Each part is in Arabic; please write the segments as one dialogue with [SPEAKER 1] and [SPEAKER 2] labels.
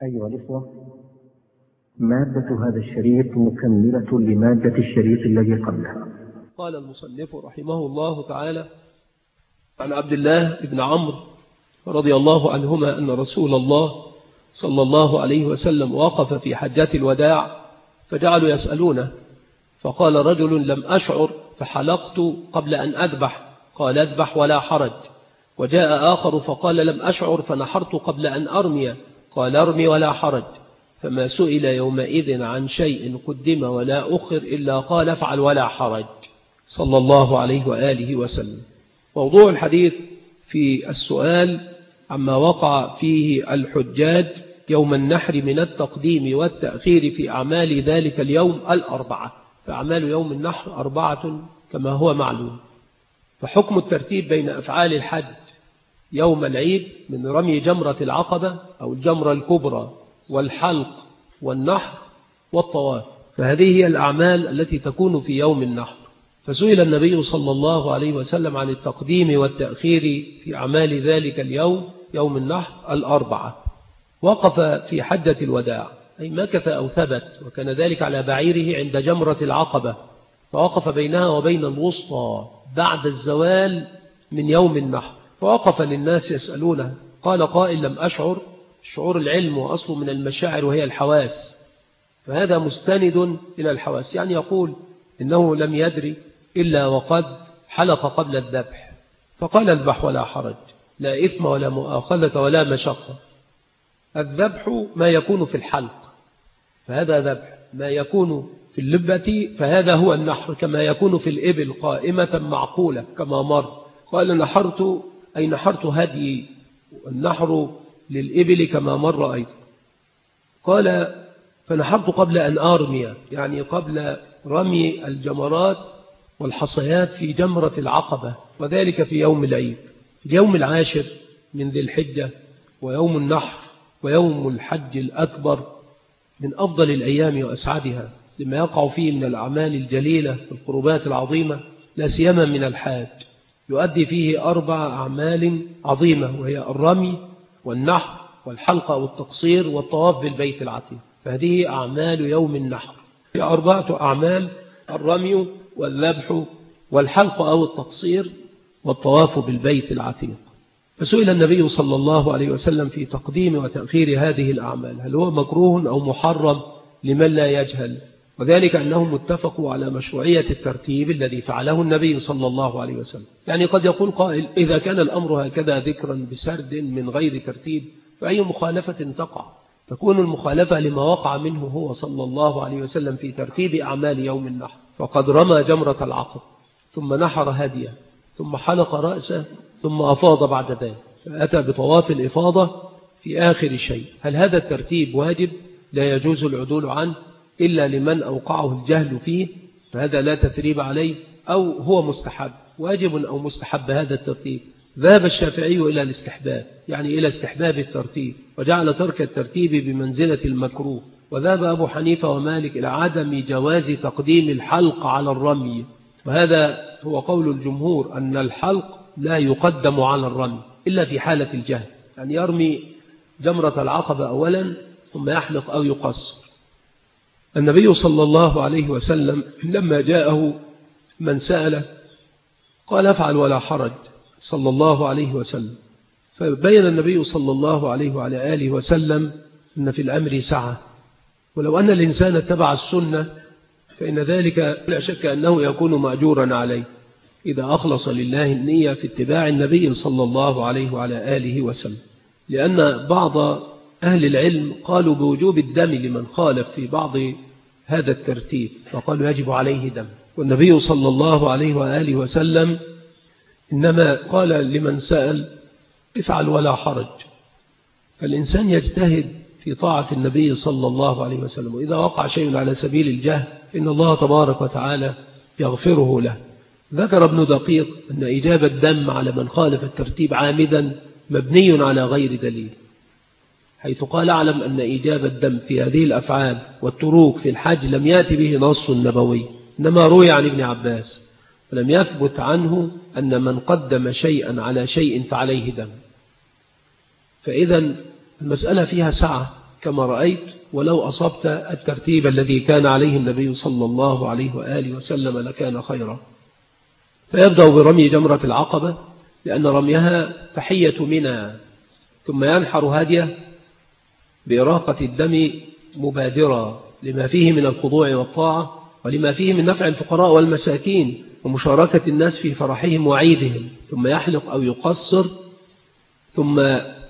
[SPEAKER 1] أيها الإخوة، مادة هذا الشريط مكملة لمادة الشريط الذي قبله.
[SPEAKER 2] قال المصنف رحمه الله تعالى: عن عبد الله بن عمرو رضي الله عنهما أن رسول الله صلى الله عليه وسلم وقف في حجة الوداع فجعلوا يسألونه، فقال رجل: لم أشعر فحلقت قبل أن أذبح، قال: اذبح ولا حرج. وجاء آخر فقال: لم أشعر فنحرت قبل أن أرمي، قال: ارمي ولا حرج. فما سئل يومئذ عن شيء قدم ولا أخر إلا قال: افعل ولا حرج، صلى الله عليه وآله وسلم. موضوع الحديث في السؤال عما وقع فيه الحجاج يوم النحر من التقديم والتأخير في أعمال ذلك اليوم الأربعة. فأعمال يوم النحر 4 كما هو معلوم. فحكم الترتيب بين أفعال الحج يوم العيد من رمي جمرة العقبة أو الجمرة الكبرى والحلق والنحر والطواف، فهذه هي الأعمال التي تكون في يوم النحر. فسئل النبي صلى الله عليه وسلم عن التقديم والتأخير في أعمال ذلك اليوم يوم النحر 4. وقف في حجة الوداع أي مكث أو ثبت، وكان ذلك على بعيره عند جمرة العقبة، فوقف بينها وبين الوسطى بعد الزوال من يوم النحر. فوقف للناس يسألونه، قال قائل: لم أشعر. شعور العلم وأصله من المشاعر وهي الحواس، فهذا مستند إلى الحواس، يعني يقول إنه لم يدري إلا وقد حلق قبل الذبح، فقال: اذبح ولا حرج، لا إثم ولا مؤاخذة ولا مشقة. الذبح ما يكون في الحلق فهذا ذبح، ما يكون في اللبة فهذا هو النحر، كما يكون في الإبل قائمة معقولة كما مر. قال: نحرت أي نحرت هدي، والنحر للإبل كما مر أيضا. قال: فنحرت قبل أن أرمي، يعني قبل رمي الجمرات والحصيات في جمرة العقبة، وذلك في يوم العيد، في اليوم 10 من ذي الحجة، ويوم النحر ويوم الحج الأكبر من أفضل الأيام وأسعدها، لما يقع فيه من الأعمال الجليلة والقربات العظيمة، لا سيما من الحاج، يؤدي فيه 4 أعمال عظيمة، وهي الرمي والنحر والحلقة والتقصير والطواف بالبيت العتيق. فهذه أعمال يوم النحر، هي 4 أعمال: الرمي والذبح والحلق أو التقصير والطواف بالبيت العتيق. فسئل النبي صلى الله عليه وسلم في تقديم وتأخير هذه الأعمال، هل هو مكروه أو محرم لمن لا يجهل؟ وذلك أنهم اتفقوا على مشروعية الترتيب الذي فعله النبي صلى الله عليه وسلم. يعني قد يقول قائل: إذا كان الأمر هكذا ذكرا بسرد من غير ترتيب، فأي مخالفة تقع؟ تكون المخالفة لما وقع منه هو صلى الله عليه وسلم في ترتيب أعمال يوم النحر، فقد رمى جمرة العقبة، ثم نحر هديه، ثم حلق رأسه، ثم أفاض بعد ذلك، فأتى بطواف الإفاضة في آخر شيء. هل هذا الترتيب واجب لا يجوز العدول عنه إلا لمن أوقعه الجهل فيه، فهذا لا تثريب عليه، أو هو مستحب؟ واجب أو مستحب هذا الترتيب؟ ذهب الشافعي إلى الاستحباب، يعني إلى استحباب الترتيب، وجعل ترك الترتيب بمنزلة المكروه. وذهب أبو حنيفة ومالك إلى عدم جواز تقديم الحلق على الرمي، وهذا هو قول الجمهور، أن الحلق لا يقدم على الرمي إلا في حالة الجهل، يعني يرمي جمرة العقبة أولا ثم يحلق أو يقصر. النبي صلى الله عليه وسلم لما جاءه من سأله قال: افعل ولا حرج، صلى الله عليه وسلم. فبين النبي صلى الله عليه وعلى آله وسلم أن في الأمر سعة، ولو أن الإنسان اتبع السنة فإن ذلك لا شك أنه يكون مأجورا عليه إذا أخلص لله النية في اتباع النبي صلى الله عليه وعلى آله وسلم. لأن بعض أهل العلم قالوا بوجوب الدم لمن خالف في بعض هذا الترتيب، فقالوا يجب عليه دم، والنبي صلى الله عليه وآله وسلم إنما قال لمن سأل: افعل ولا حرج. فالإنسان يجتهد في طاعة النبي صلى الله عليه وسلم، وإذا وقع شيء على سبيل الجهل فإن الله تبارك وتعالى يغفره له. ذكر ابن دقيق أن إجابة الدم على من خالف الترتيب عامدا مبني على غير دليل، حيث قال: اعلم أن إجابة الدم في هذه الأفعال والتروك في الحج لم يأتي به نص نبوي، إنما روي عن ابن عباس، ولم يثبت عنه أن من قدم شيئا على شيء فعليه دم. فإذا المسألة فيها سعة كما رأيت ولو أصبت الترتيب الذي كان عليه النبي صلى الله عليه وآله وسلم لكان خيرا. فيبدأ برمي جمرة العقبة لأن رميها تحية منى، ثم ينحر هديه بإراقة الدم مبادرة لما فيه من الخضوع والطاعة ولما فيه من نفع الفقراء والمساكين ومشاركة الناس في فرحهم وعيدهم، ثم يحلق أو يقصر، ثم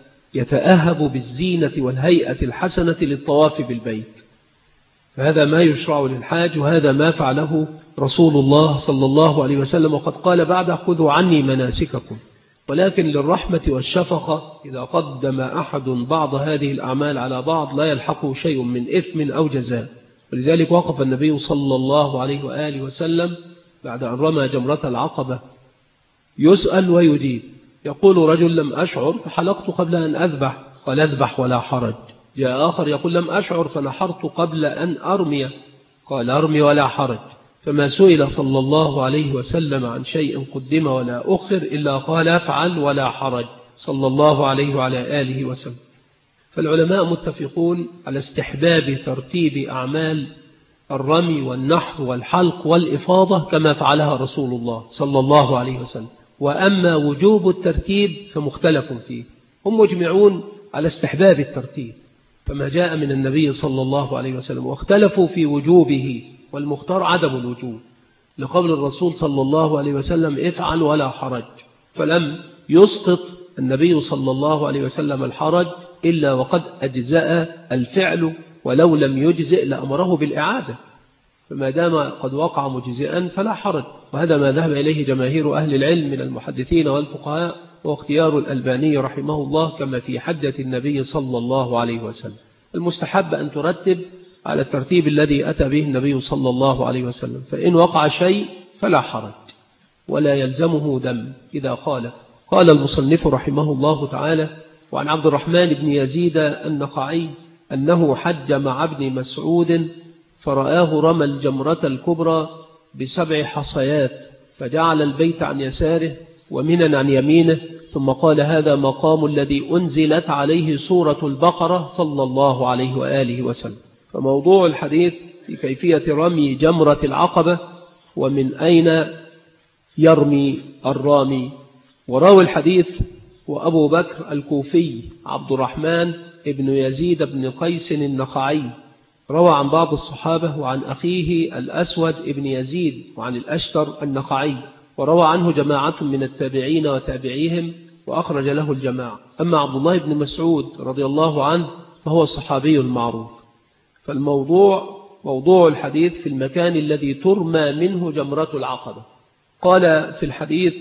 [SPEAKER 2] يتأهب بالزينة والهيئة الحسنة للطواف بالبيت. فهذا ما يشرع للحاج، وهذا ما فعله رسول الله صلى الله عليه وسلم، وقد قال بعد: خذوا عني مناسككم. ولكن للرحمة والشفقة إذا قدم أحد بعض هذه الأعمال على بعض لا يلحقه شيء من إثم أو جزاء. ولذلك وقف النبي صلى الله عليه وآله وسلم بعد أن رمى جمرة العقبة يسأل ويجيب. يقول رجل: لم أشعر فحلقت قبل أن أذبح، قال: اذبح ولا حرج. جاء آخر يقول: لم أشعر فنحرت قبل أن أرمي، قال: أرمي ولا حرج. فما سئل صلى الله عليه وسلم عن شيء قدم ولا أخر إلا قال: افعل ولا حرج، صلى الله عليه وعلى آله وسلم. فالعلماء متفقون على استحباب ترتيب أعمال الرمي والنحر والحلق والإفاضة كما فعلها رسول الله صلى الله عليه وسلم. وأما وجوب الترتيب فمختلف فيه. هم مجمعون على استحباب الترتيب فما جاء من النبي صلى الله عليه وسلم، واختلفوا في وجوبه، والمختار عدم الوجوب لقول الرسول صلى الله عليه وسلم: افعل ولا حرج. فلم يسقط النبي صلى الله عليه وسلم الحرج إلا وقد أجزأ الفعل، ولو لم يجزئ لأمره بالإعادة، فما دام قد وقع مجزئا فلا حرج. وهذا ما ذهب إليه جماهير أهل العلم من المحدثين والفقهاء، واختيار الألباني رحمه الله كما في حجة النبي صلى الله عليه وسلم. المستحب أن ترتب على الترتيب الذي أتى به النبي صلى الله عليه وسلم، فإن وقع شيء فلا حرج ولا يلزمه دم. إذا قال المصنف رحمه الله تعالى: وعن عبد الرحمن بن يزيد النخعي أنه حج مع ابن مسعود فرآه رمى الجمرة الكبرى ب7 حصيات، فجعل البيت عن يساره ومنى عن يمينه، ثم قال: هذا مقام الذي أنزلت عليه سورة البقرة صلى الله عليه وآله وسلم. فموضوع الحديث في كيفية رمي جمرة العقبة ومن أين يرمي الرامي. وراوي الحديث وأبو بكر الكوفي عبد الرحمن ابن يزيد بن قيس النخعي، روى عن بعض الصحابة وعن أخيه الأسود ابن يزيد وعن الأشتر النخعي، وروى عنه جماعة من التابعين وتابعيهم وأخرج له الجماعة. أما عبد الله بن مسعود رضي الله عنه فهو الصحابي المعروف. فالموضوع موضوع الحديث في المكان الذي ترمى منه جمرة العقبة. قال في الحديث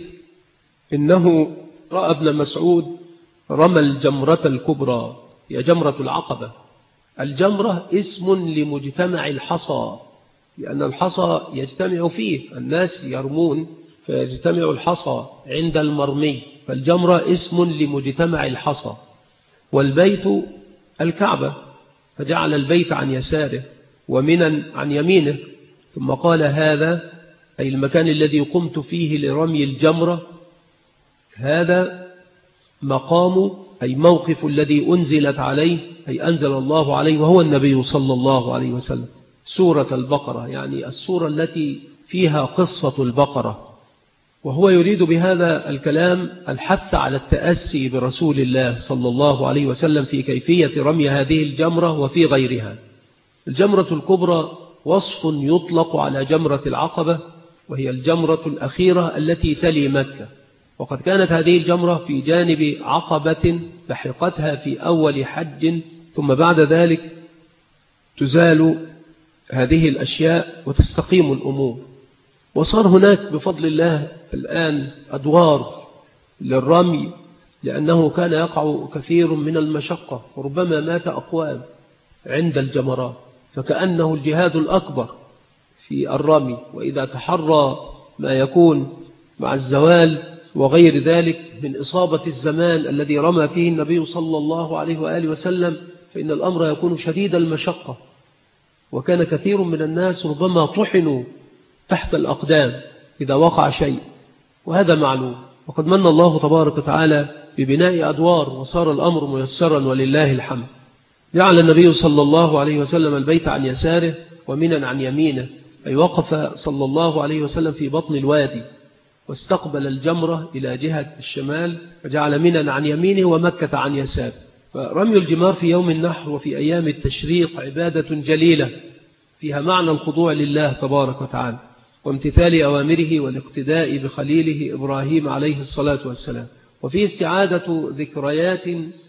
[SPEAKER 2] إنه رأى ابن مسعود رمى الجمرة الكبرى، هي جمرة العقبة. الجمرة اسم لمجتمع الحصى، لأن الحصى يجتمع فيه الناس يرمون فيجتمع الحصى عند المرمي، فالجمرة اسم لمجتمع الحصى. والبيت الكعبة، فجعل البيت عن يساره ومنى عن يمينه، ثم قال: هذا أي المكان الذي قمت فيه لرمي الجمرة، هذا مقام أي موقف الذي أنزلت عليه، أي أنزل الله عليه وهو النبي صلى الله عليه وسلم سورة البقرة، يعني السورة التي فيها قصة البقرة. وهو يريد بهذا الكلام الحث على التأسي برسول الله صلى الله عليه وسلم في كيفية رمي هذه الجمرة وفي غيرها. الجمرة الكبرى وصف يطلق على جمرة العقبة، وهي الجمرة الأخيرة التي تلي مكة، وقد كانت هذه الجمرة في جانب عقبة لحقتها في أول حج، ثم بعد ذلك تزال هذه الأشياء وتستقيم الأمور. وصار هناك بفضل الله الآن أدوار للرمي، لأنه كان يقع كثير من المشقة، وربما مات أقوام عند الجمرات، فكأنه الجهاد الأكبر في الرمي. وإذا تحرى ما يكون مع الزوال وغير ذلك من إصابة الزمان الذي رمى فيه النبي صلى الله عليه وآله وسلم، فإن الأمر يكون شديد المشقة، وكان كثير من الناس ربما طحنوا تحت الأقدام إذا وقع شيء، وهذا معلوم. وقد من الله تبارك وتعالى ببناء أدوار، وصار الأمر ميسرا ولله الحمد. جعل النبي صلى الله عليه وسلم البيت عن يساره ومنى عن يمينه، أي وقف صلى الله عليه وسلم في بطن الوادي واستقبل الجمرة إلى جهة الشمال، وجعل منى عن يمينه ومكة عن يساره. فرمي الجمار في يوم النحر وفي أيام التشريق عبادة جليلة فيها معنى الخضوع لله تبارك وتعالى وامتثال أوامره والاقتداء بخليله إبراهيم عليه الصلاة والسلام، وفي استعادة ذكريات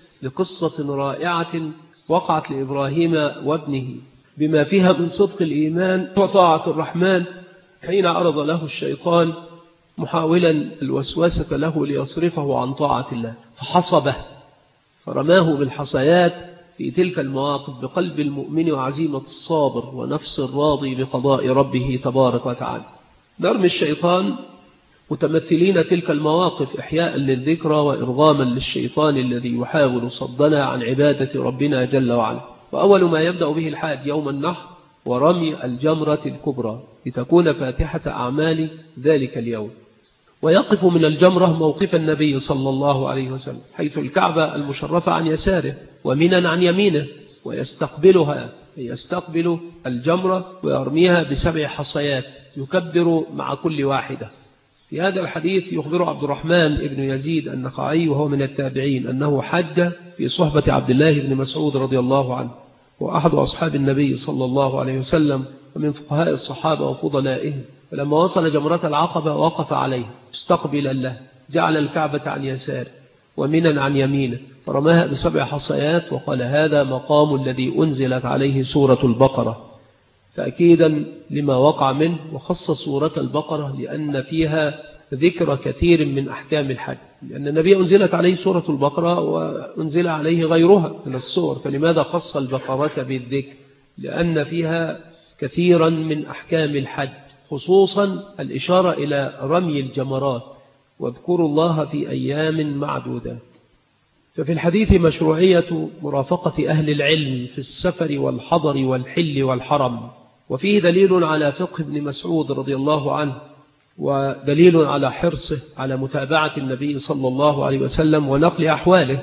[SPEAKER 2] لقصة رائعة وقعت لإبراهيم وابنه بما فيها من صدق الإيمان وطاعة الرحمن حين عرض له الشيطان محاولا الوسوسة له ليصرفه عن طاعة الله، فحصبه فرماه بالحصيات في تلك المواقف بقلب المؤمن وعزيمة الصابر ونفس الراضي بقضاء ربه تبارك وتعالى. نرمي الشيطان متمثلين تلك المواقف إحياء للذكرى وإرغاما للشيطان الذي يحاول صدنا عن عبادة ربنا جل وعلا. وأول ما يبدأ به الحاج يوم النحر ورمي الجمرة الكبرى لتكون فاتحة أعمال ذلك اليوم، ويقف من الجمرة موقف النبي صلى الله عليه وسلم حيث الكعبة المشرفة عن يساره ومنى عن يمينه، ويستقبلها يستقبل الجمرة ويرميها ب7 حصيات يكبر مع كل واحدة. في هذا الحديث يخبر عبد الرحمن بن يزيد النخعي وهو من التابعين أنه حج في صحبة عبد الله بن مسعود رضي الله عنه، وأحد أصحاب النبي صلى الله عليه وسلم ومن فقهاء الصحابة وفضلائهم. فلما وصل جمرة العقبة وقف عليه مستقبلا له، جعل الكعبة عن يساره ومنى عن يمينه فرماها ب7 حصيات وقال هذا مقام الذي أنزلت عليه سورة البقرة، تأكيدا لما وقع منه. وخص سورة البقرة لأن فيها ذكر كثير من أحكام الحج، لأن النبي أنزلت عليه سورة البقرة وأنزل عليه غيرها من السور، فلماذا خص البقرة بالذكر؟ لأن فيها كثيرا من أحكام الحج، خصوصا الإشارة إلى رمي الجمرات واذكروا الله في أيام معدودات. ففي الحديث مشروعية مرافقة أهل العلم في السفر والحضر والحل والحرم، وفيه دليل على فقه ابن مسعود رضي الله عنه ودليل على حرصه على متابعة النبي صلى الله عليه وسلم ونقل أحواله.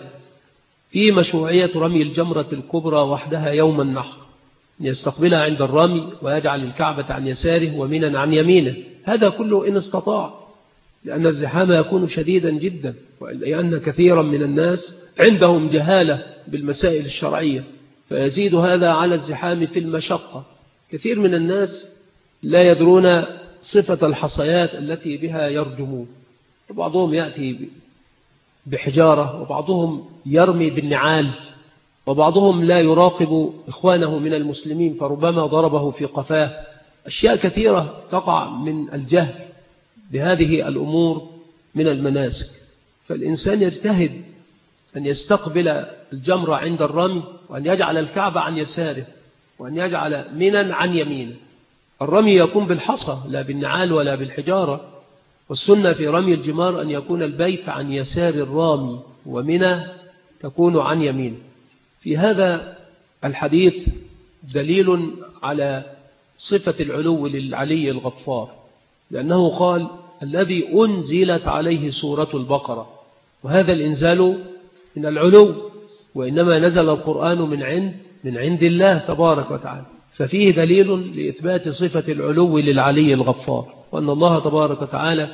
[SPEAKER 2] في مشروعية رمي الجمرة الكبرى وحدها يوم النحر، يستقبلها عند الرمي ويجعل الكعبة عن يساره ومنى عن يمينه، هذا كله إن استطاع، لأن الزحام يكون شديدا جدا، ولأن كثيرا من الناس عندهم جهالة بالمسائل الشرعية فيزيد هذا على الزحام في المشقة. كثير من الناس لا يدرون صفة الحصيات التي بها يرجمون، وبعضهم يأتي بحجارة وبعضهم يرمي بالنعال وبعضهم لا يراقب إخوانه من المسلمين فربما ضربه في قفاه. أشياء كثيرة تقع من الجهل بهذه الأمور من المناسك، فالإنسان يجتهد أن يستقبل الجمرة عند الرمي وأن يجعل الكعبة عن يساره وأن يجعل منى عن يمينه. الرمي يكون بالحصى لا بالنعال ولا بالحجارة، والسنة في رمي الجمار أن يكون البيت عن يسار الرامي ومنى تكون عن يمينه. في هذا الحديث دليل على صفة العلو للعلي الغفار، لأنه قال الذي أنزلت عليه سورة البقرة، وهذا الإنزال من العلو، وإنما نزل القرآن من عند الله تبارك وتعالى، ففيه دليل لإثبات صفة العلو للعلي الغفار، وأن الله تبارك وتعالى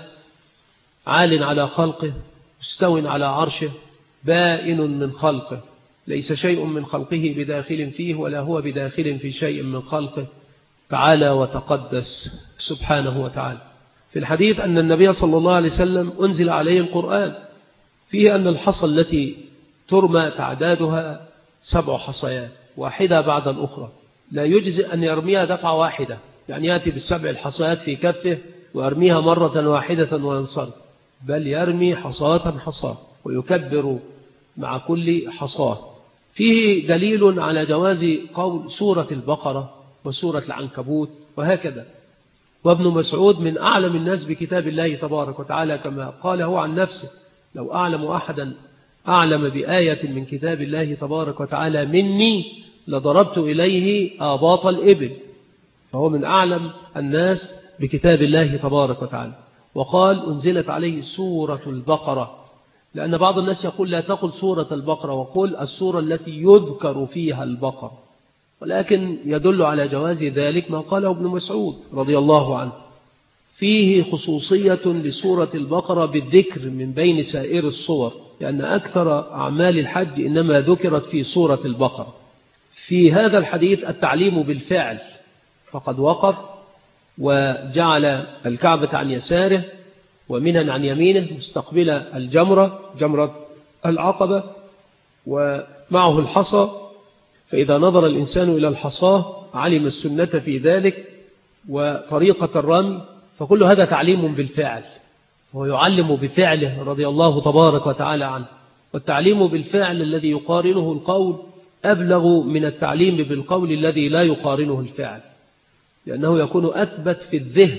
[SPEAKER 2] عال على خلقه مستو على عرشه بائن من خلقه، ليس شيء من خلقه بداخل فيه ولا هو بداخل في شيء من خلقه، تعالى وتقدس سبحانه وتعالى. في الحديث أن النبي صلى الله عليه وسلم أنزل عليه القرآن، فيه أن الحصى التي ترمى تعدادها 7 حصيات واحدة بعد الأخرى، لا يجزئ أن يرميها دفعة واحدة، يعني يأتي ب7 الحصيات في كفه ويرميها مرة واحدة وينصرف، بل يرمي حصاة حصاة ويكبر مع كل حصاة. فيه دليل على جواز قول سورة البقرة وسورة العنكبوت وهكذا. وابن مسعود من أعلم الناس بكتاب الله تبارك وتعالى، كما قال هو عن نفسه لو أعلم أحدا أعلم بآية من كتاب الله تبارك وتعالى مني لضربت إليه آباط الإبل، فهو من أعلم الناس بكتاب الله تبارك وتعالى. وقال أنزلت عليه سورة البقرة، لأن بعض الناس يقول لا تقل سورة البقرة، وقل السورة التي يذكر فيها البقرة، ولكن يدل على جواز ذلك ما قاله ابن مسعود رضي الله عنه: فيه خصوصية لسورة البقرة بالذكر من بين سائر الصور، لأن أكثر أعمال الحج إنما ذكرت في سورة البقرة. في هذا الحديث التعليم بالفعل، فقد وقف وجعل الكعبة عن يساره ومنى عن يمينه مستقبل جمرة العقبة، ومعه الحصى، فإذا نظر الإنسان إلى الحصاه علم السنة في ذلك وطريقة الرمي، فكل هذا تعليم بالفعل، هو يعلم بفعله رضي الله تبارك وتعالى عنه. والتعليم بالفعل الذي يقارنه القول أبلغ من التعليم بالقول الذي لا يقارنه الفعل، لأنه يكون أثبت في الذهن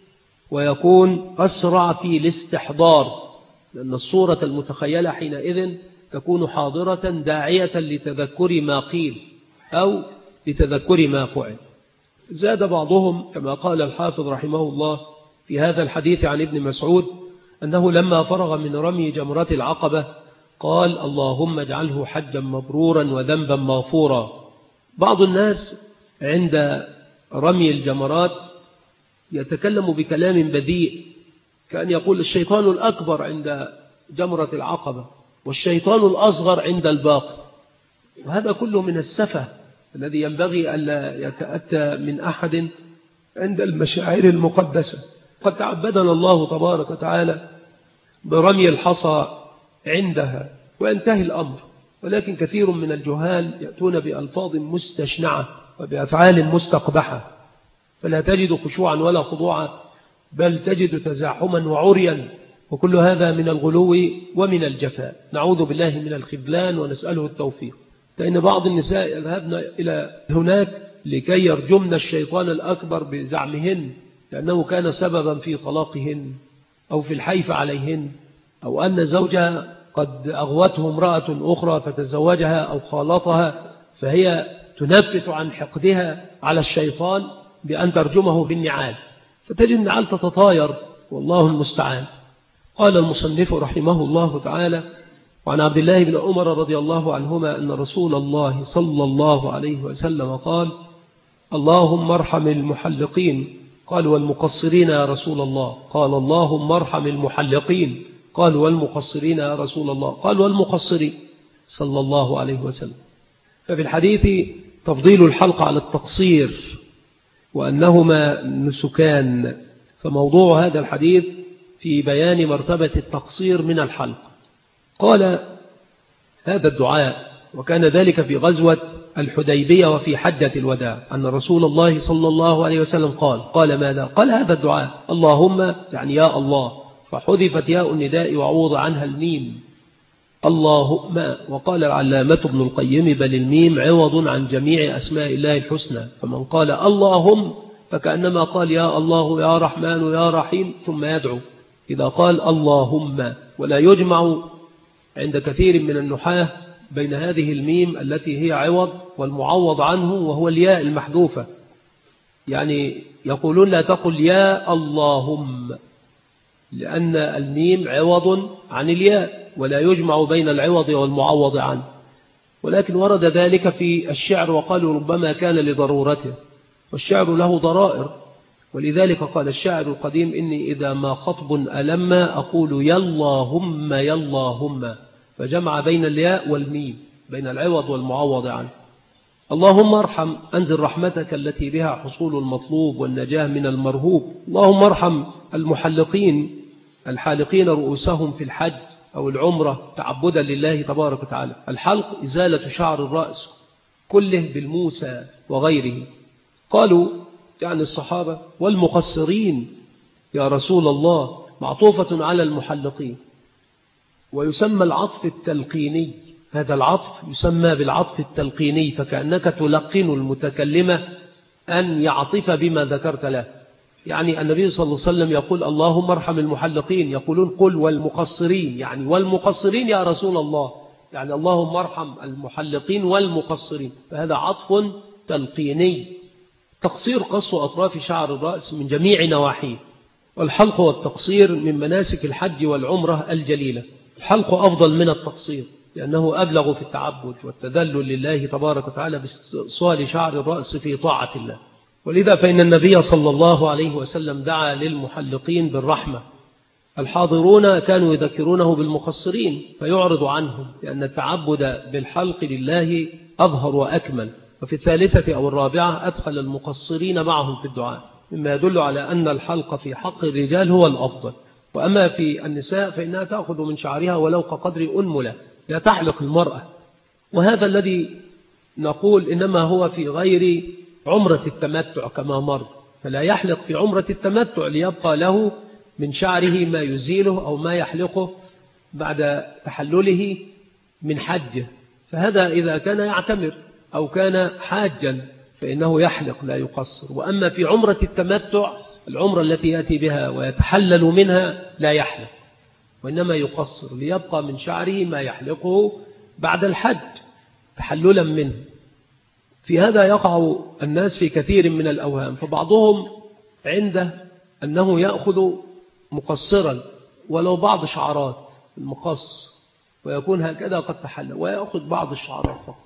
[SPEAKER 2] ويكون أسرع في الاستحضار، لأن الصورة المتخيلة حينئذ تكون حاضرة داعية لتذكر ما قيل أو لتذكر ما فعل. زاد بعضهم كما قال الحافظ رحمه الله في هذا الحديث عن ابن مسعود أنه لما فرغ من رمي جمرة العقبة قال: اللهم اجعله حجا مبرورا وذنبا مغفورا. بعض الناس عند رمي الجمرات يتكلم بكلام بذيء، كأن يقول الشيطان الأكبر عند جمرة العقبة والشيطان الأصغر عند الباقي، وهذا كله من السفه الذي ينبغي ألا يتأتى من أحد عند المشاعر المقدسة. قد تعبدنا الله تبارك وتعالى برمي الحصى عندها وينتهي الأمر، ولكن كثير من الجهال يأتون بألفاظ مستشنعة وبأفعال مستقبحة، فلا تجد خشوعا ولا خضوعا، بل تجد تزاحما وعريا، وكل هذا من الغلو ومن الجفاء. نعوذ بالله من الخذلان ونسأله التوفيق. فإن بعض النساء يذهبن إلى هناك لكي يرجمن الشيطان الأكبر بزعمهن لأنه كان سببا في طلاقهن أو في الحيف عليهن، أو أن زوجها قد أغوته امرأة أخرى فتزوجها أو خالطها، فهي تنفث عن حقدها على الشيطان بأن ترجمه بالنعال، فتجد النعال تتطاير والله المستعان. قال المصنف رحمه الله تعالى: وعن عبد الله بن عمر رضي الله عنهما أن رسول الله صلى الله عليه وسلم قال: اللهم ارحم المحلقين. قال: والمقصرين يا رسول الله؟ قال: اللهم ارحم المحلقين. قال: والمقصرين يا رسول الله؟ قال: والمقصرين، صلى الله عليه وسلم. ففي الحديث تفضيل الحلق على التقصير وأنهما نسكان، فموضوع هذا الحديث في بيان مرتبة التقصير من الحلق. قال هذا الدعاء، وكان ذلك في غزوة الحديبية وفي حجة الوداع، أن رسول الله صلى الله عليه وسلم قال ماذا؟ قال هذا الدعاء: اللهم، يعني يا الله، فحذفت ياء النداء وعوض عنها الميم، اللهم. وقال العلامة ابن القيم: بل الميم عوض عن جميع أسماء الله الحسنى، فمن قال اللهم فكأنما قال يا الله يا رحمن يا رحيم ثم يدعو إذا قال اللهم. ولا يجمع عند كثير من النحاة بين هذه الميم التي هي عوض والمعوض عنه وهو الياء المحذوفة، يعني يقولون لا تقل يا اللهم، لأن الميم عوض عن الياء ولا يجمع بين العوض والمعوض عنه. ولكن ورد ذلك في الشعر، وقالوا ربما كان لضرورته، والشعر له ضرائر، ولذلك قال الشاعر القديم: إني إذا ما خطب ألم أقول يا اللهم يا اللهم، فجمع بين الياء والميم، بين العوض والمعوض عنه. اللهم ارحم، أنزل رحمتك التي بها حصول المطلوب والنجاة من المرهوب. اللهم ارحم المحلقين الحالقين رؤوسهم في الحج أو العمرة تعبدا لله تبارك وتعالى. الحلق إزالة شعر الرأس كله بالموسى وغيره. قالوا يعني الصحابة: والمقصرين يا رسول الله؟ معطوفة على المحلقين، ويسمى العطف التلقيني، هذا العطف يسمى بالعطف التلقيني، فكأنك تلقن المتكلمة أن يعطف بما ذكرت له. يعني النبي صلى الله عليه وسلم يقول اللهم ارحم المحلقين، يقولون قل والمقصرين، يعني والمقصرين يا رسول الله، يعني اللهم ارحم المحلقين والمقصرين، فهذا عطف تلقيني. تقصير قص أطراف شعر الرأس من جميع نواحيه، والحلق والتقصير من مناسك الحج والعمرة الجليلة. الحلق أفضل من التقصير لأنه أبلغ في التعبد والتذلل لله تبارك وتعالى باستئصال شعر الرأس في طاعة الله. ولذا فإن النبي صلى الله عليه وسلم دعا للمحلقين بالرحمة. الحاضرون كانوا يذكرونه بالمقصرين فيعرض عنهم لأن التعبد بالحلق لله أظهر وأكمل. وفي الثالثة أو الرابعة أدخل المقصرين معهم في الدعاء مما يدل على أن الحلق في حق الرجال هو الأفضل. وأما في النساء فإنها تأخذ من شعرها ولو كقدر أنملة لا تحلق المرأة. وهذا الذي نقول إنما هو في غير عمرة التمتع كما مر، فلا يحلق في عمرة التمتع ليبقى له من شعره ما يزيله أو ما يحلقه بعد تحلله من حجه، فهذا إذا كان يعتمر أو كان حاجا فإنه يحلق لا يقصر. وأما في عمرة التمتع العمرة التي يأتي بها ويتحلل منها لا يحلق وإنما يقصر ليبقى من شعره ما يحلقه بعد الحج تحللا منه. في هذا يقع الناس في كثير من الأوهام، فبعضهم عنده أنه يأخذ مقصرا ولو بعض شعرات المقص ويكون هكذا قد تحلل، ويأخذ بعض الشعرات فقط.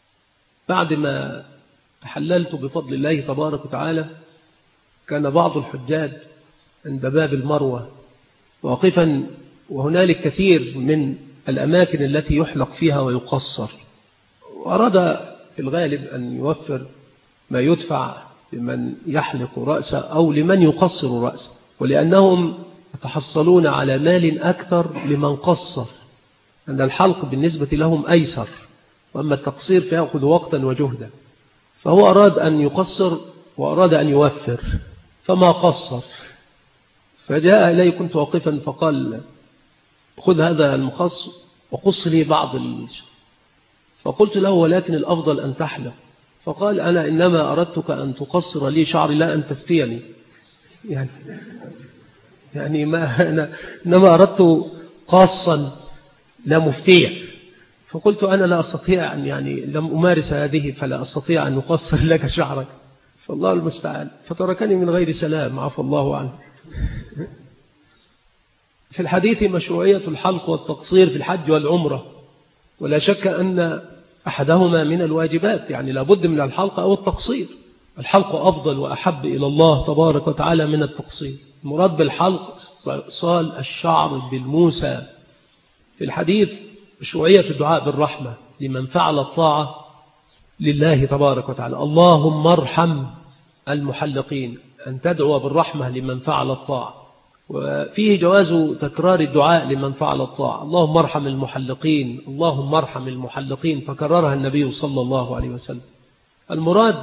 [SPEAKER 2] بعد ما تحللت بفضل الله تبارك وتعالى كان بعض الحجاج عند باب المروة واقفا، وهنالك كثير من الأماكن التي يحلق فيها ويقصر، وأراد في الغالب أن يوفر ما يدفع لمن يحلق رأسه أو لمن يقصر رأسه، ولأنهم يتحصلون على مال أكثر لمن قصر، أن الحلق بالنسبة لهم أيسر، وأما التقصير فيأخذ وقتا وجهدا. فهو أراد أن يقصر وأراد أن يوفر فما قصر، فجاء إلي كنت واقفا فقال خذ هذا المقص وقص لي بعض فقلت له ولكن الأفضل أن تحلق. فقال أنا إنما أردتك أن تقصر لي شعري لا أن تفتيني، يعني ما أنا إنما أردت قاصا لا مفتيا. فقلت أنا لا أستطيع أن لم أمارس هذه فلا أستطيع أن أقصر لك شعرك، فالله المستعان. فتركني من غير سلام عفى الله عنه. في الحديث مشروعية الحلق والتقصير في الحج والعمرة، ولا شك أن أحدهما من الواجبات، لابد من الحلق أو التقصير. الحلق أفضل وأحب إلى الله تبارك وتعالى من التقصير. المراد بالحلق صال الشعر بالموسى. في الحديث مشروعية الدعاء بالرحمة لمن فعل الطاعة لله تبارك وتعالى. اللهم ارحم المحلقين، أن تدعو بالرحمة لمن فعل الطاعة. وفيه جواز تكرار الدعاء لمن فعل الطاعة، اللهم ارحم المحلقين، اللهم ارحم المحلقين، فكررها النبي صلى الله عليه وسلم. المراد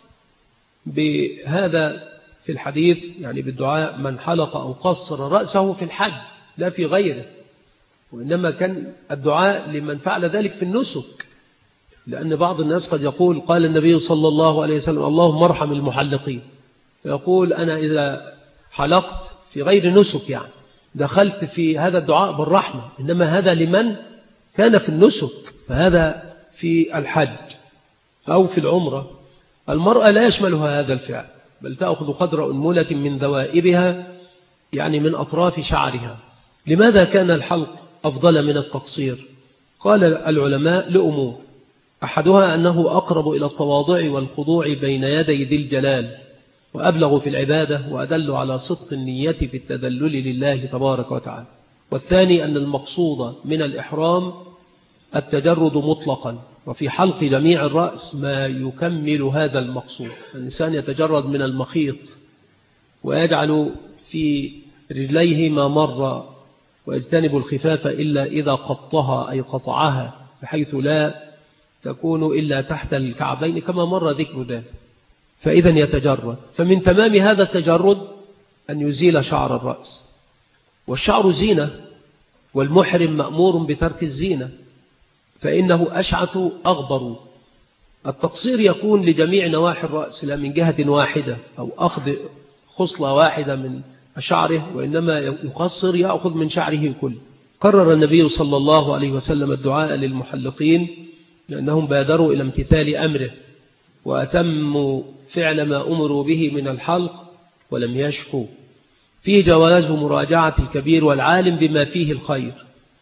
[SPEAKER 2] بهذا في الحديث بالدعاء من حلق أو قصر رأسه في الحج لا في غيره، وإنما كان الدعاء لمن فعل ذلك في النسك، لأن بعض الناس قد يقول قال النبي صلى الله عليه وسلم اللهم ارحم المحلقين، فيقول أنا إذا حلقت في غير نسك دخلت في هذا الدعاء بالرحمة، إنما هذا لمن كان في النسك، فهذا في الحج أو في العمرة. المرأة لا يشملها هذا الفعل، بل تأخذ قدر أنملة من ذوائبها من أطراف شعرها. لماذا كان الحلق أفضل من التقصير؟ قال العلماء لأمور، أحدها أنه أقرب إلى التواضع والخضوع بين يدي ذي الجلال، وأبلغ في العبادة، وأدل على صدق النية في التذلل لله تبارك وتعالى. والثاني أن المقصود من الإحرام التجرد مطلقا، وفي حلق جميع الرأس ما يكمل هذا المقصود. الإنسان يتجرد من المخيط ويجعل في رجليه ما مر، ويجتنب الخفاف إلا إذا قطها أي قطعها، بحيث لا تكون إلا تحت الكعبين كما مر ذكر ذلك. فإذا يتجرد، فمن تمام هذا التجرد أن يزيل شعر الرأس، والشعر زينة، والمحرم مأمور بترك الزينة فإنه أشعث أغبر. التقصير يكون لجميع نواحي الرأس لا من جهة واحدة أو أخذ خصلة واحدة من شعره، وإنما يقصر يأخذ من شعره كله. قرر النبي صلى الله عليه وسلم الدعاء للمحلقين لأنهم بادروا إلى امتثال أمره وأتموا فعل ما أمروا به من الحلق ولم يشكوا. فيه جواز مراجعة الكبير والعالم بما فيه الخير،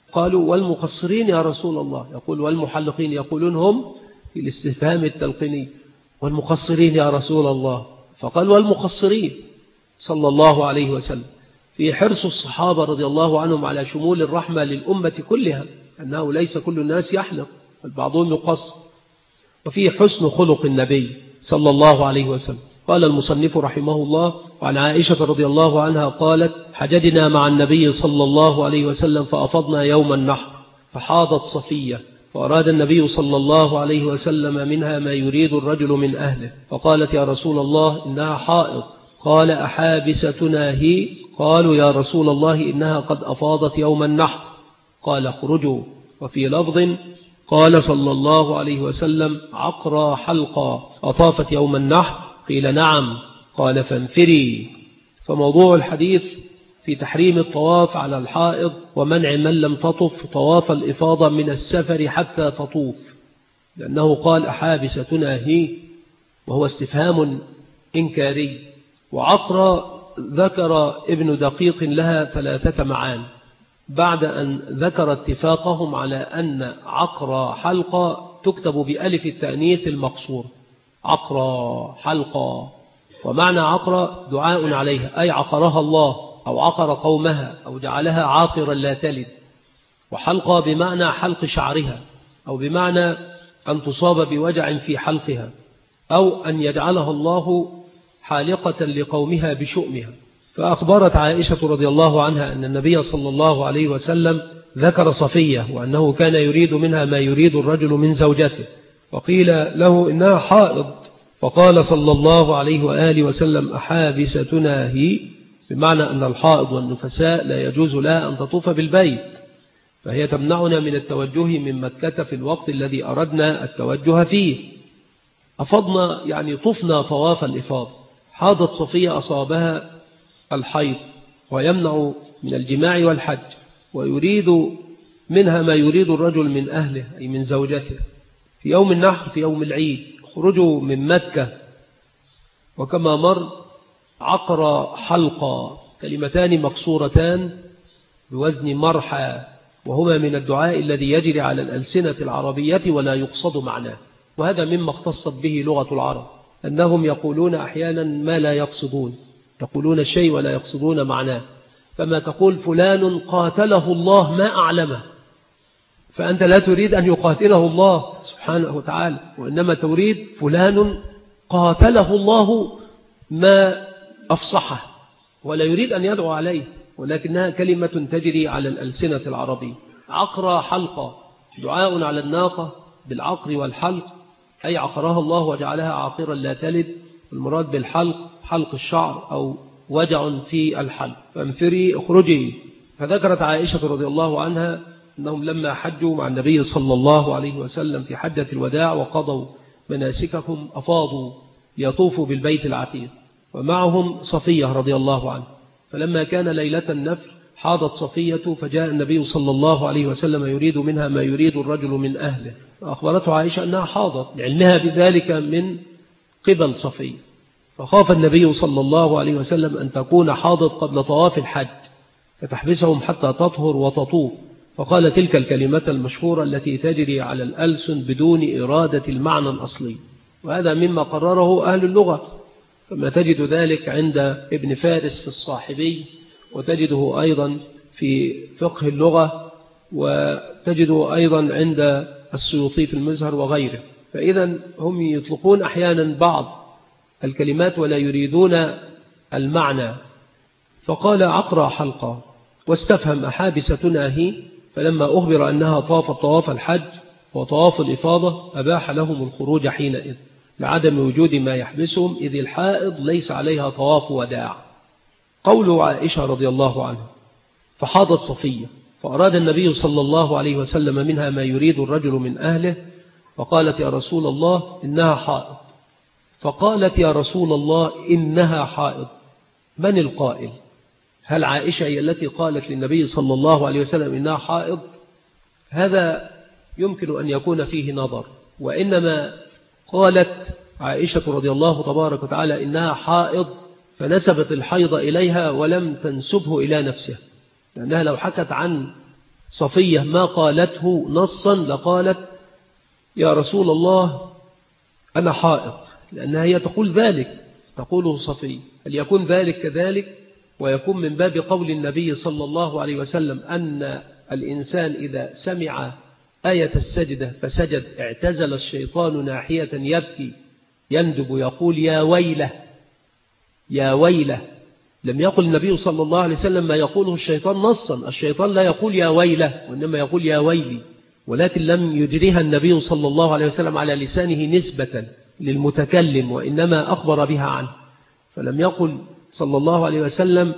[SPEAKER 2] قالوا والمقصرين يا رسول الله؟ يقول والمحلقين، يقولون هم في الاستفهام التلقيني والمقصرين يا رسول الله، فقال والمقصرين صلى الله عليه وسلم، في حرص الصحابة رضي الله عنهم على شمول الرحمة للأمة كلها، أنه ليس كل الناس يحلق بل بعضهم يقصر، وفي حسن خلق النبي صلى الله عليه وسلم. قال المصنف رحمه الله: وعن عائشة رضي الله عنها قالت: حججنا مع النبي صلى الله عليه وسلم فأفضنا يوم النحر، فحاضت صفية، فأراد النبي صلى الله عليه وسلم منها ما يريد الرجل من أهله، فقالت: يا رسول الله إنها حائض. قال: أحابستنا هي؟ قالوا: يا رسول الله إنها قد أفاضت يوم النحر. قال: اخرجوا. وفي لفظ قال صلى الله عليه وسلم: عقرى حلقى أطافت يوم النحر؟ قيل: نعم. قال: فانفري. فموضوع الحديث في تحريم الطواف على الحائض ومنع من لم تطف طواف الإفاضة من السفر حتى تطوف، لأنه قال: أحابستنا هي، وهو استفهام إنكاري. وعقرى ذكر ابن دقيق لها 3 معان بعد أن ذكر اتفاقهم على أن عقرى حلقة تكتب بألف التأنيث المقصور، عقرى حلقة. ومعنى عقرى دعاء عليها، أي عقرها الله أو عقر قومها أو جعلها عاقرا لا تلد. وحلقة بمعنى حلق شعرها، أو بمعنى أن تصاب بوجع في حلقها، أو أن يجعلها الله حالقة لقومها بشؤمها. فأخبرت عائشة رضي الله عنها أن النبي صلى الله عليه وسلم ذكر صفية، وأنه كان يريد منها ما يريد الرجل من زوجته، وقيل له إنها حائض، فقال صلى الله عليه وآله وسلم: أحابستنا هي، بمعنى أن الحائض والنفساء لا يجوز لها أن تطوف بالبيت، فهي تمنعنا من التوجه من مكة في الوقت الذي أردنا التوجه فيه. أفضنا يعني طفنا طواف الإفاضة. حاضت صفية، أصابها الحيض ويمنع من الجماع والحج، ويريد منها ما يريد الرجل من أهله أي من زوجته. في يوم النحر، في يوم العيد، خرجوا من مكة، وكما مر عقر حلقة، كلمتان مقصورتان بوزن مرحى، وهما من الدعاء الذي يجري على الألسنة العربية ولا يقصد معناه، وهذا مما اختصت به لغة العرب، أنهم يقولون أحيانا ما لا يقصدون، يقولون الشيء ولا يقصدون معناه. فما تقول فلان قاتله الله ما أعلمه، فأنت لا تريد أن يقاتله الله سبحانه وتعالى، وإنما تريد فلان قاتله الله ما أفصحه، ولا يريد أن يدعو عليه، ولكنها كلمة تجري على الألسنة العربية. عقرى حلقة، دعاء على الناقة بالعقر والحلق، أي عقرها الله وجعلها عاقرا لا تلد، والمراد بالحلق حلق الشعر أو وجع في الحلق. فانفري، اخرجي. فذكرت عائشة رضي الله عنها أنهم لما حجوا مع النبي صلى الله عليه وسلم في حجة الوداع وقضوا مناسكهم أفاضوا ليطوفوا بالبيت العتيق، ومعهم صفية رضي الله عنها. فلما كان ليلة النفر حاضت صفية، فجاء النبي صلى الله عليه وسلم يريد منها ما يريد الرجل من أهله، فأخبرته عائشة أنها حاضت لعلمها بذلك من قبل صفية، فخاف النبي صلى الله عليه وسلم أن تكون حاضت قبل طواف الحج فتحبسهم حتى تطهر وتطوف، فقال تلك الكلمة المشهورة التي تجري على الألسن بدون إرادة المعنى الأصلي، وهذا مما قرره أهل اللغة، كما تجد ذلك عند ابن فارس في الصاحبي، وتجده أيضا في فقه اللغة، وتجده أيضا عند السيوطي في المزهر وغيره. فإذا هم يطلقون أحيانا بعض الكلمات ولا يريدون المعنى. فقال عقرى حلقة، واستفهم أحابستنا هي، فلما أخبر أنها طافت طواف الحج وطواف الإفاضة أباح لهم الخروج حينئذ لعدم وجود ما يحبسهم، إذ الحائض ليس عليها طواف وداع. قول عائشة رضي الله عنها: فحاضت صفية، فأراد النبي صلى الله عليه وسلم منها ما يريد الرجل من أهله، فقالت: يا رسول الله إنها حائض. فقالت: يا رسول الله إنها حائض، من القائل؟ هل عائشة هي التي قالت للنبي صلى الله عليه وسلم إنها حائض؟ هذا يمكن أن يكون فيه نظر، وإنما قالت عائشة رضي الله تبارك وتعالى إنها حائض فنسبت الحيض إليها ولم تنسبه إلى نفسها، لأنها لو حكت عن صفية ما قالته نصا لقالت يا رسول الله أنا حائض، لأنها هي تقول ذلك، تقوله صفية. هل يكون ذلك كذلك؟ ويكون من باب قول النبي صلى الله عليه وسلم أن الإنسان إذا سمع آية السجدة فسجد اعتزل الشيطان ناحية يبكي يندب يقول يا ويله يا ويله. لم يقل النبي صلى الله عليه وسلم ما يقوله الشيطان نصا، الشيطان لا يقول يا ويله وإنما يقول يا ويلي، ولكن لم يجريها النبي صلى الله عليه وسلم على لسانه نسبة للمتكلم، وإنما أخبر بها عنه، فلم يقل صلى الله عليه وسلم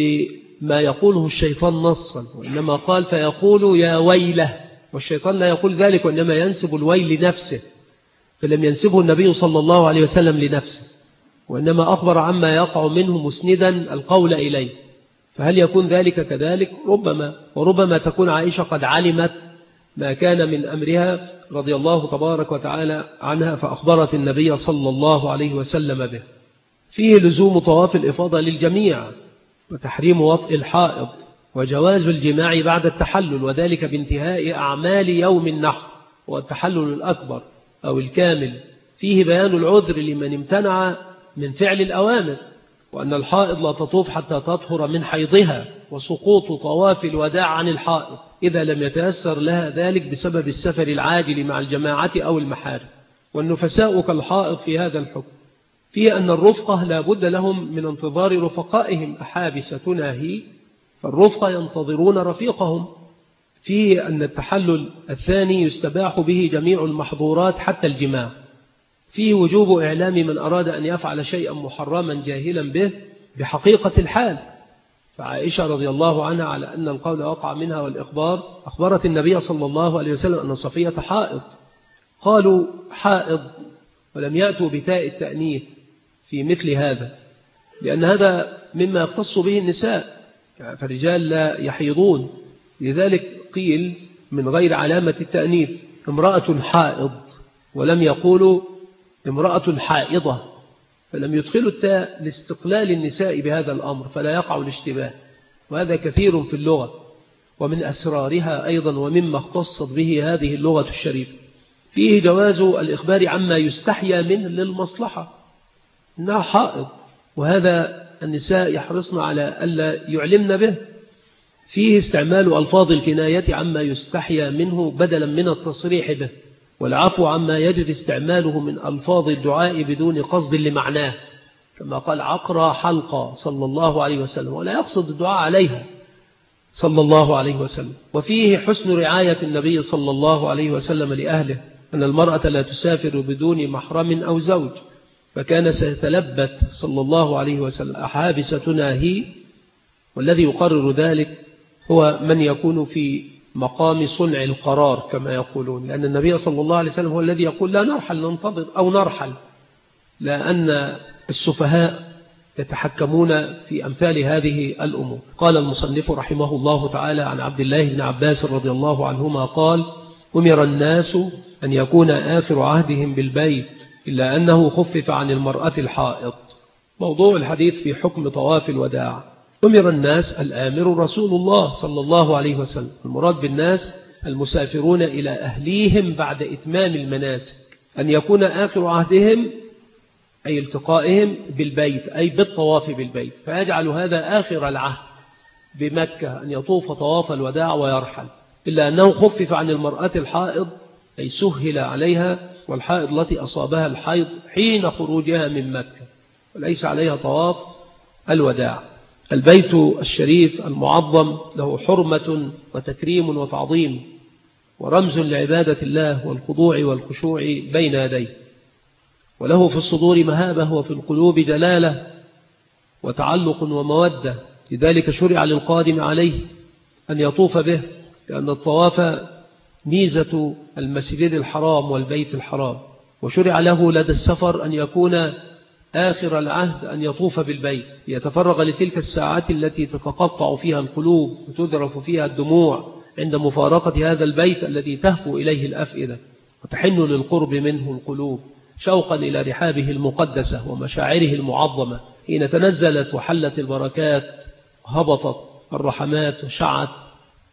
[SPEAKER 2] بما يقوله الشيطان نصا، وإنما قال فيقول يا ويله، والشيطان لا يقول ذلك وإنما ينسب الويل لنفسه، فلم ينسبه النبي صلى الله عليه وسلم لنفسه، وإنما أخبر عما يقع منه مسندا القول إليه. فهل يكون ذلك كذلك؟ ربما، وربما تكون عائشة قد علمت ما كان من أمرها رضي الله تبارك وتعالى عنها فأخبرت النبي صلى الله عليه وسلم به. فيه لزوم طواف الإفاضة للجميع، وتحريم وطئ الحائض، وجواز الجماع بعد التحلل، وذلك بانتهاء أعمال يوم النحر والتحلل الأكبر أو الكامل. فيه بيان العذر لمن امتنع من فعل الأوامر، وأن الحائض لا تطوف حتى تطهر من حيضها، وسقوط طواف الوداع عن الحائض إذا لم يتيسر لها ذلك بسبب السفر العاجل مع الجماعة أو المحارم. والنفساء كالحائض في هذا الحكم. فيه أن الرفقة لا بد لهم من انتظار رفقائهم أحابس تناهي، فالرفقة ينتظرون رفيقهم. فيه أن التحلل الثاني يستباح به جميع المحظورات حتى الجماع. فيه وجوب إعلام من أراد أن يفعل شيئا محرما جاهلا به بحقيقة الحال، فعائشة رضي الله عنها على أن القول وقع منها والإخبار أخبرت النبي صلى الله عليه وسلم أن صفية حائض. قالوا حائض ولم يأتوا بتاء التأنيث في مثل هذا، لأن هذا مما يختص به النساء، فالرجال لا يحيضون، لذلك قيل من غير علامة التأنيث امرأة حائض، ولم يقولوا امرأة حائضة، فلم يدخلوا التاء لاستقلال النساء بهذا الأمر فلا يقع الاشتباه، وهذا كثير في اللغة ومن أسرارها أيضا ومما اختصت به هذه اللغة الشريفة. فيه جواز الإخبار عما يستحيا منه للمصلحة، إنها حائض، وهذا النساء يحرصن على ألا يعلمن به. فيه استعمال ألفاظ الكناية عما يستحيا منه بدلا من التصريح به، والعفو عما يجري استعماله من ألفاظ الدعاء بدون قصد لمعناه، كما قال عقرى حلقة صلى الله عليه وسلم، ولا يقصد الدعاء عليها صلى الله عليه وسلم. وفيه حسن رعاية النبي صلى الله عليه وسلم لأهله، أن المرأة لا تسافر بدون محرم أو زوج، فكان سيتلبت صلى الله عليه وسلم أحابس تناهي، والذي يقرر ذلك هو من يكون في مقام صنع القرار كما يقولون، لأن النبي صلى الله عليه وسلم هو الذي يقول لا نرحل ننتظر أو نرحل، لأن السفهاء يتحكمون في أمثال هذه الأمور. قال المصنف رحمه الله تعالى عن عبد الله بن عباس رضي الله عنهما قال أمر الناس أن يكون آخر عهدهم بالبيت إلا أنه خفف عن المرأة الحائض. موضوع الحديث في حكم طواف الوداع. أمر الناس، الآمر رسول الله صلى الله عليه وسلم، المراد بالناس المسافرون إلى أهليهم بعد إتمام المناسك، أن يكون آخر عهدهم أي التقائهم بالبيت أي بالطواف بالبيت، فيجعل هذا آخر العهد بمكة أن يطوف طواف الوداع ويرحل، إلا أنه خفف عن المرأة الحائض أي سهل عليها، والحائض التي أصابها الحيض حين خروجها من مكة، وليس عليها طواف الوداع. البيت الشريف المعظم له حرمة وتكريم وتعظيم، ورمز لعبادة الله والخضوع والخشوع بين يديه، وله في الصدور مهابة وفي القلوب جلالة وتعلق ومودة، لذلك شرع للقادم عليه أن يطوف به، لأن الطواف ميزة المسجد الحرام والبيت الحرام، وشرع له لدى السفر أن يكون آخر العهد أن يطوف بالبيت، يتفرغ لتلك الساعات التي تتقطع فيها القلوب وتذرف فيها الدموع عند مفارقة هذا البيت الذي تهفو إليه الأفئدة وتحن للقرب منه القلوب شوقا إلى رحابه المقدسة ومشاعره المعظمة، حين تنزلت وحلت البركات هبطت الرحمات وشعت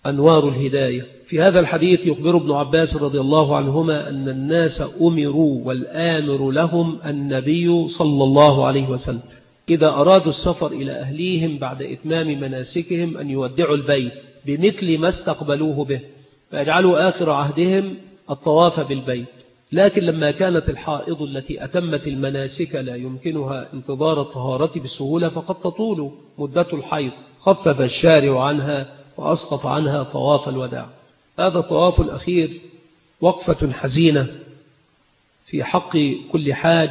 [SPEAKER 2] أنوار الهداية. في هذا الحديث يخبر ابن عباس رضي الله عنهما أن الناس أمروا والآمر لهم النبي صلى الله عليه وسلم إذا أرادوا السفر إلى أهليهم بعد إتمام مناسكهم أن يودعوا البيت بمثل ما استقبلوه به، فيجعلوا آخر عهدهم الطواف بالبيت. لكن لما كانت الحائض التي أتمت المناسك لا يمكنها انتظار الطهارة بسهولة فقد تطول مدة الحيض، خفف الشارع عنها وأسقط عنها طواف الوداع. هذا الطواف الأخير وقفة حزينة في حق كل حاج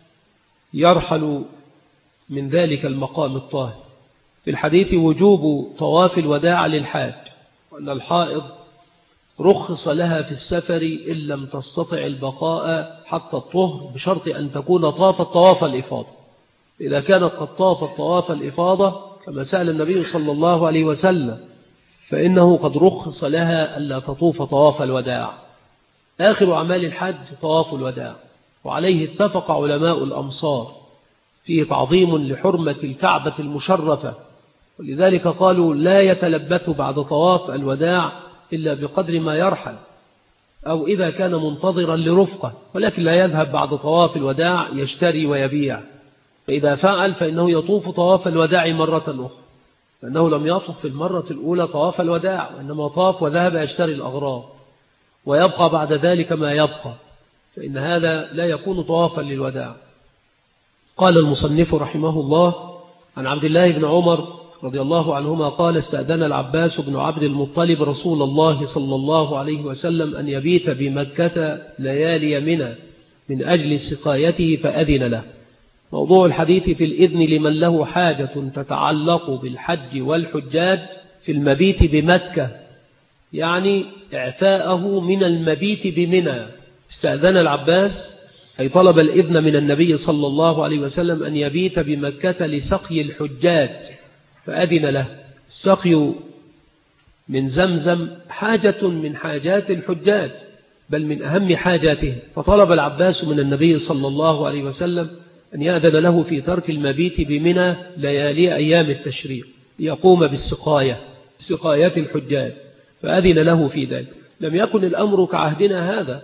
[SPEAKER 2] يرحل من ذلك المقام الطاهر. في الحديث وجوب طواف الوداع للحاج، وأن الحائض رخص لها في السفر إن لم تستطع البقاء حتى الطهر بشرط أن تكون طافت طواف الإفاضة. إذا كانت قد طافت طواف الإفاضة كما سأل النبي صلى الله عليه وسلم فإنه قد رخص لها ألا تطوف طواف الوداع. آخر أعمال الحج طواف الوداع، وعليه اتفق علماء الأمصار فيه تعظيم لحرمة الكعبة المشرفة، ولذلك قالوا لا يتلبث بعد طواف الوداع إلا بقدر ما يرحل أو إذا كان منتظرا لرفقة، ولكن لا يذهب بعد طواف الوداع يشتري ويبيع. فإذا فعل فإنه يطوف طواف الوداع مرة أخرى، فإنه لم يطوف في المرة الأولى طواف الوداع، وإنما طاف وذهب يشتري الأغراض ويبقى بعد ذلك ما يبقى، فإن هذا لا يكون طوافا للوداع. قال المصنف رحمه الله عن عبد الله بن عمر رضي الله عنهما قال استأذن العباس بن عبد المطلب رسول الله صلى الله عليه وسلم أن يبيت بمكة ليالي منى من أجل سقايته فأذن له. موضوع الحديث في الإذن لمن له حاجة تتعلق بالحج والحجاج في المبيت بمكة، يعني إعفاءه من المبيت بمنى. استأذن العباس أي طلب الإذن من النبي صلى الله عليه وسلم أن يبيت بمكة لسقي الحجاج فأذن له. السقي من زمزم حاجة من حاجات الحجاج، بل من أهم حاجاته، فطلب العباس من النبي صلى الله عليه وسلم أن يأذن له في ترك المبيت بمنى ليالي أيام التشريق ليقوم بسقاية الحجاج، فأذن له في ذلك. لم يكن الأمر كعهدنا هذا،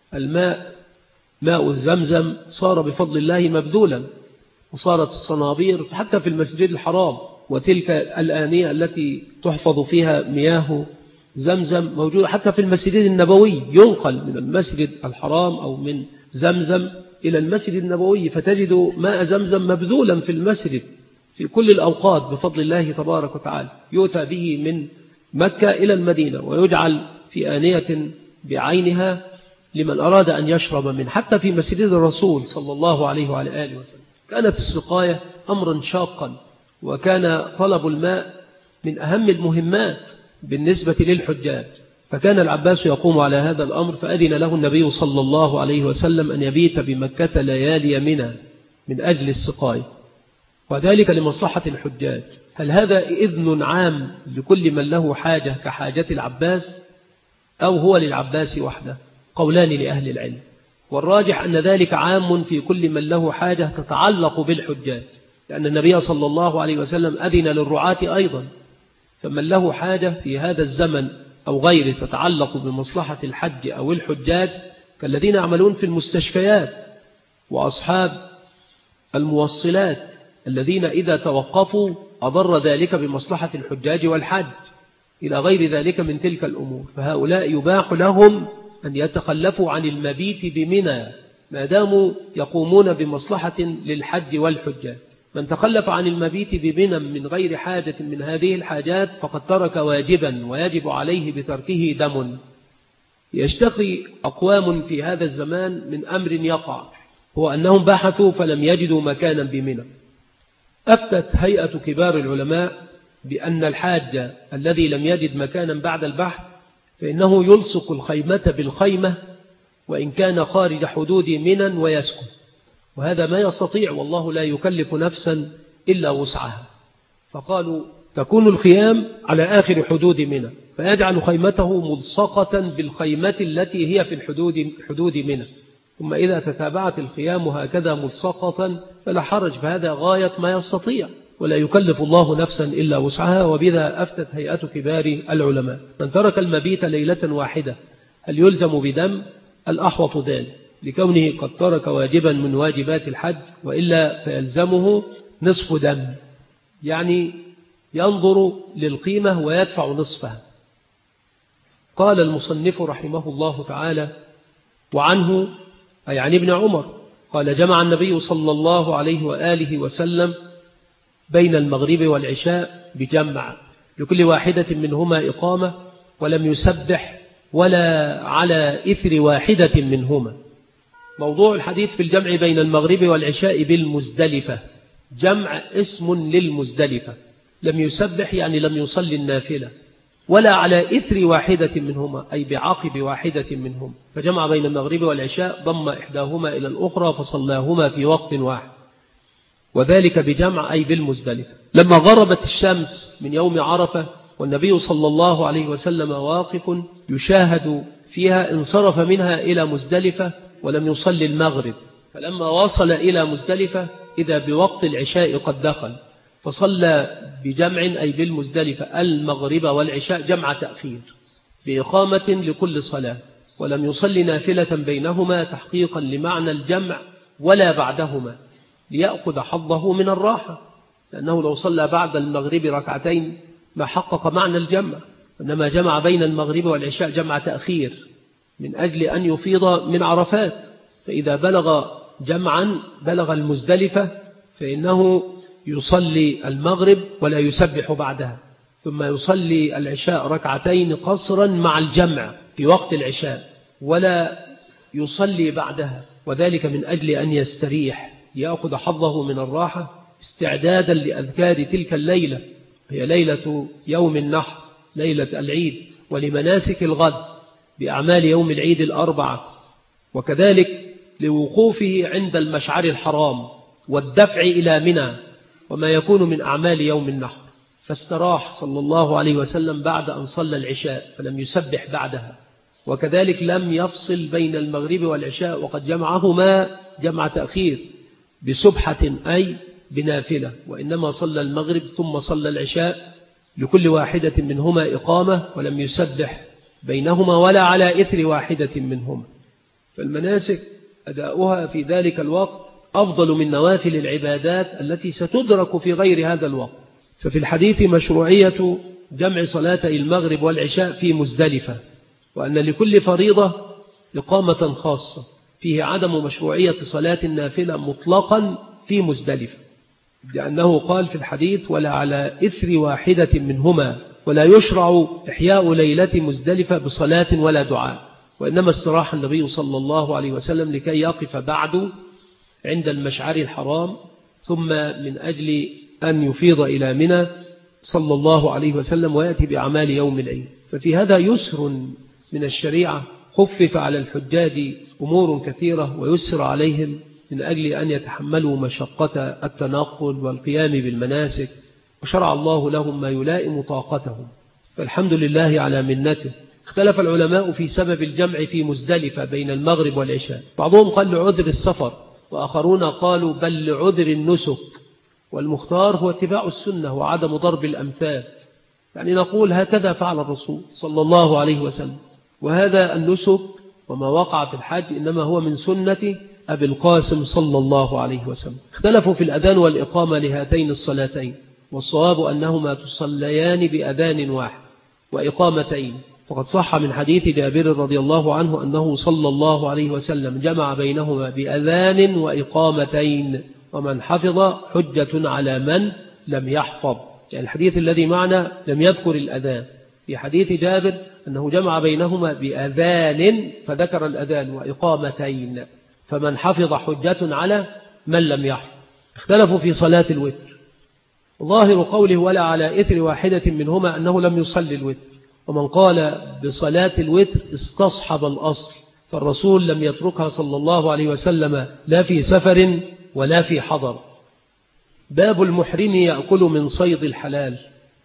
[SPEAKER 2] ماء زمزم صار بفضل الله مبذولا، وصارت الصنابير حتى في المسجد الحرام، وتلك الآنية التي تحفظ فيها مياه زمزم موجودة حتى في المسجد النبوي، ينقل من المسجد الحرام أو من زمزم إلى المسجد النبوي، فتجد ماء زمزم مبذولا في المسجد في كل الأوقات بفضل الله تبارك وتعالى، يؤتى به من مكة إلى المدينة ويجعل في آنية بعينها لمن أراد أن يشرب منه، حتى في مسجد الرسول صلى الله عليه وعلى آله وسلم. كانت السقاية أمرا شاقا، وكان طلب الماء من أهم المهمات بالنسبة للحجاج، فكان العباس يقوم على هذا الأمر، فأذن له النبي صلى الله عليه وسلم أن يبيت بمكة ليالي منى من أجل السقاية، وذلك لمصلحة الحجاج. هل هذا إذن عام لكل من له حاجة كحاجة العباس، أو هو للعباس وحده؟ قولان لأهل العلم، والراجح أن ذلك عام في كل من له حاجة تتعلق بالحجاج، لأن النبي صلى الله عليه وسلم أذن للرعاة أيضا، فمن له حاجة في هذا الزمن أو غيره تتعلق بمصلحة الحج أو الحجاج كالذين يعملون في المستشفيات وأصحاب الموصلات الذين إذا توقفوا أضر ذلك بمصلحة الحجاج والحج إلى غير ذلك من تلك الأمور، فهؤلاء يباح لهم أن يتخلفوا عن المبيت بمنى ما داموا يقومون بمصلحة للحج والحجاج. من تخلف عن المبيت بمنى من غير حاجة من هذه الحاجات فقد ترك واجبا ويجب عليه بتركه دم. يشتقي أقوام في هذا الزمان من أمر يقع، هو أنهم بحثوا فلم يجدوا مكانا بمنى. أفتت هيئة كبار العلماء بأن الحاج الذي لم يجد مكانا بعد البحث فإنه يلصق الخيمة بالخيمة وإن كان خارج حدود منى ويسكن، وهذا ما يستطيع، والله لا يكلف نفسا إلا وسعها. فقالوا تكون الخيام على آخر حدود منى، فيجعل خيمته ملصقة بالخيمة التي هي في حدود منى، ثم إذا تتابعت الخيام هكذا ملصقة فلا حرج، فهذا غاية ما يستطيع، ولا يكلف الله نفسا إلا وسعها، وبذا أفتت هيئة كبار العلماء. من ترك المبيت ليلة واحدة هل يلزم بدم؟ الأحوط ذلك، لكونه قد ترك واجبا من واجبات الحج، وإلا فيلزمه نصف دم، يعني ينظر للقيمة ويدفع نصفها. قال المصنف رحمه الله تعالى: وعنه أي عن ابن عمر قال: جمع النبي صلى الله عليه وآله وسلم بين المغرب والعشاء بجمع، لكل واحدة منهما إقامة، ولم يسبح ولا على إثر واحدة منهما. موضوع الحديث في الجمع بين المغرب والعشاء بالمزدلفة، جمع اسم للمزدلفة، لم يسبح يعني لم يصلي النافلة، ولا على إثر واحدة منهما أي بعقب واحدة منهما، فجمع بين المغرب والعشاء، ضم إحداهما إلى الأخرى فصلاهما في وقت واحد، وذلك بجمع أي بالمزدلفة. لما غربت الشمس من يوم عرفة والنبي صلى الله عليه وسلم واقف يشاهد فيها، انصرف منها إلى مزدلفة ولم يصلي المغرب، فلما وصل إلى مزدلفة إذا بوقت العشاء قد دخل، فصلى بجمع أي بالمزدلفة المغرب والعشاء جمع تأخير بإقامة لكل صلاة، ولم يصلي نافلة بينهما تحقيقا لمعنى الجمع ولا بعدهما، ليأخذ حظه من الراحة، لأنه لو صلى بعد المغرب ركعتين ما حقق معنى الجمع، إنما جمع بين المغرب والعشاء جمع تأخير من أجل أن يفيض من عرفات، فإذا بلغ جمعا بلغ المزدلفة فإنه يصلي المغرب ولا يسبح بعدها، ثم يصلي العشاء ركعتين قصرا مع الجمع في وقت العشاء ولا يصلي بعدها، وذلك من أجل أن يستريح يأخذ حظه من الراحة استعدادا لأذكار تلك الليلة، هي ليلة يوم النحر ليلة العيد، ولمناسك الغد بأعمال يوم العيد الأربعة، وكذلك لوقوفه عند المشعر الحرام والدفع إلى منى وما يكون من أعمال يوم النحر. فاستراح صلى الله عليه وسلم بعد أن صلى العشاء فلم يسبح بعدها، وكذلك لم يفصل بين المغرب والعشاء وقد جمعهما جمع تأخير بسبحة أي بنافلة، وإنما صلى المغرب ثم صلى العشاء لكل واحدة منهما إقامة، ولم يسبح بينهما ولا على إثر واحدة منهما. فالمناسك أداؤها في ذلك الوقت أفضل من نوافل العبادات التي ستدرك في غير هذا الوقت. ففي الحديث مشروعية جمع صلاتي المغرب والعشاء في مزدلفة، وأن لكل فريضة إقامة خاصة، فيه عدم مشروعية صلاة النافلة مطلقا في مزدلفة، لأنه قال في الحديث: ولا على إثر واحدة منهما، ولا يشرع إحياء ليلة مزدلفة بصلاة ولا دعاء، وإنما استراح النبي صلى الله عليه وسلم لكي يقف بعد عند المشعر الحرام، ثم من أجل أن يفيض إلى منى صلى الله عليه وسلم ويأتي بأعمال يوم العيد. ففي هذا يسر من الشريعة، خفف على الحجاج أمور كثيرة ويسر عليهم من أجل أن يتحملوا مشقة التنقل والقيام بالمناسك، وشرع الله لهم ما يلائم طاقتهم، فالحمد لله على منته. اختلف العلماء في سبب الجمع في مزدلفة بين المغرب والعشاء، بعضهم قال لعذر السفر، وآخرون قالوا بل لعذر النسك، والمختار هو اتباع السنة وعدم ضرب الأمثال، يعني نقول هكذا فعل الرسول صلى الله عليه وسلم، وهذا النسك وما وقع في الحج إنما هو من سنة أبي القاسم صلى الله عليه وسلم. اختلفوا في الأذان والإقامة لهاتين الصلاتين، والصواب أنهما تصليان بأذان واحد وإقامتين، وقد صح من حديث جابر رضي الله عنه أنه صلى الله عليه وسلم جمع بينهما بأذان وإقامتين، ومن حفظ حجة على من لم يحفظ، يعني الحديث الذي معنا لم يذكر الأذان، في حديث جابر أنه جمع بينهما بأذان فذكر الأذان وإقامتين، فمن حفظ حجة على من لم يحفظ. اختلفوا في صلاة الوتر، ظاهر قوله ولا على إثر واحدة منهما أنه لم يصلي الوتر، ومن قال بصلاة الوتر استصحب الأصل، فالرسول لم يتركها صلى الله عليه وسلم لا في سفر ولا في حضر. باب المحرم يأكل من صيد الحلال.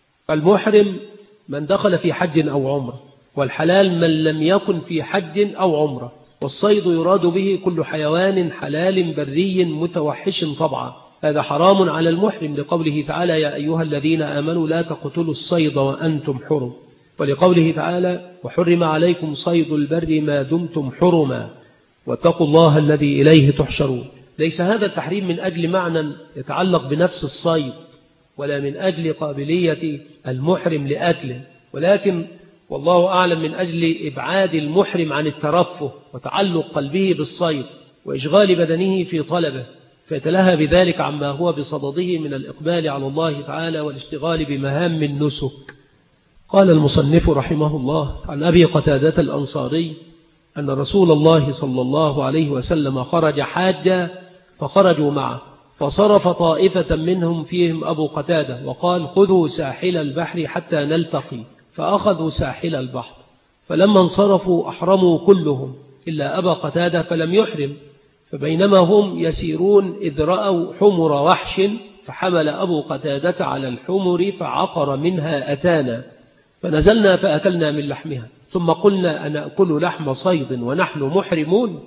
[SPEAKER 2] المحرم من دخل في حج أو عمره، والحلال من لم يكن في حج أو عمره، والصيد يراد به كل حيوان حلال بري متوحش طبعا، هذا حرام على المحرم لقوله تعالى يا أيها الذين آمنوا لا تقتلوا الصيد وأنتم حرم، ولقوله تعالى وحرم عليكم صيد البر ما دمتم حرما واتقوا الله الذي إليه تحشرون. ليس هذا التحريم من أجل معنى يتعلق بنفس الصيد ولا من أجل قابلية المحرم لأكله، ولكن والله أعلم من أجل إبعاد المحرم عن الترفه وتعلق قلبه بالصيد وإشغال بدنه في طلبه، فيتلهى بذلك عما هو بصدده من الإقبال على الله تعالى والاشتغال بمهام النسك. قال المصنف رحمه الله عن أبي قتادة الأنصاري أن رسول الله صلى الله عليه وسلم خرج حاجا فخرجوا معه، فصرف طائفة منهم فيهم أبو قتادة وقال خذوا ساحل البحر حتى نلتقي، فأخذوا ساحل البحر، فلما انصرفوا أحرموا كلهم إلا أبا قتادة فلم يحرم، فبينما هم يسيرون إذ رأوا حمر وحش، فحمل أبو قتادة على الحمر فعقر منها أتانا، فنزلنا فأكلنا من لحمها، ثم قلنا أنأكل لحم صيد ونحن محرمون،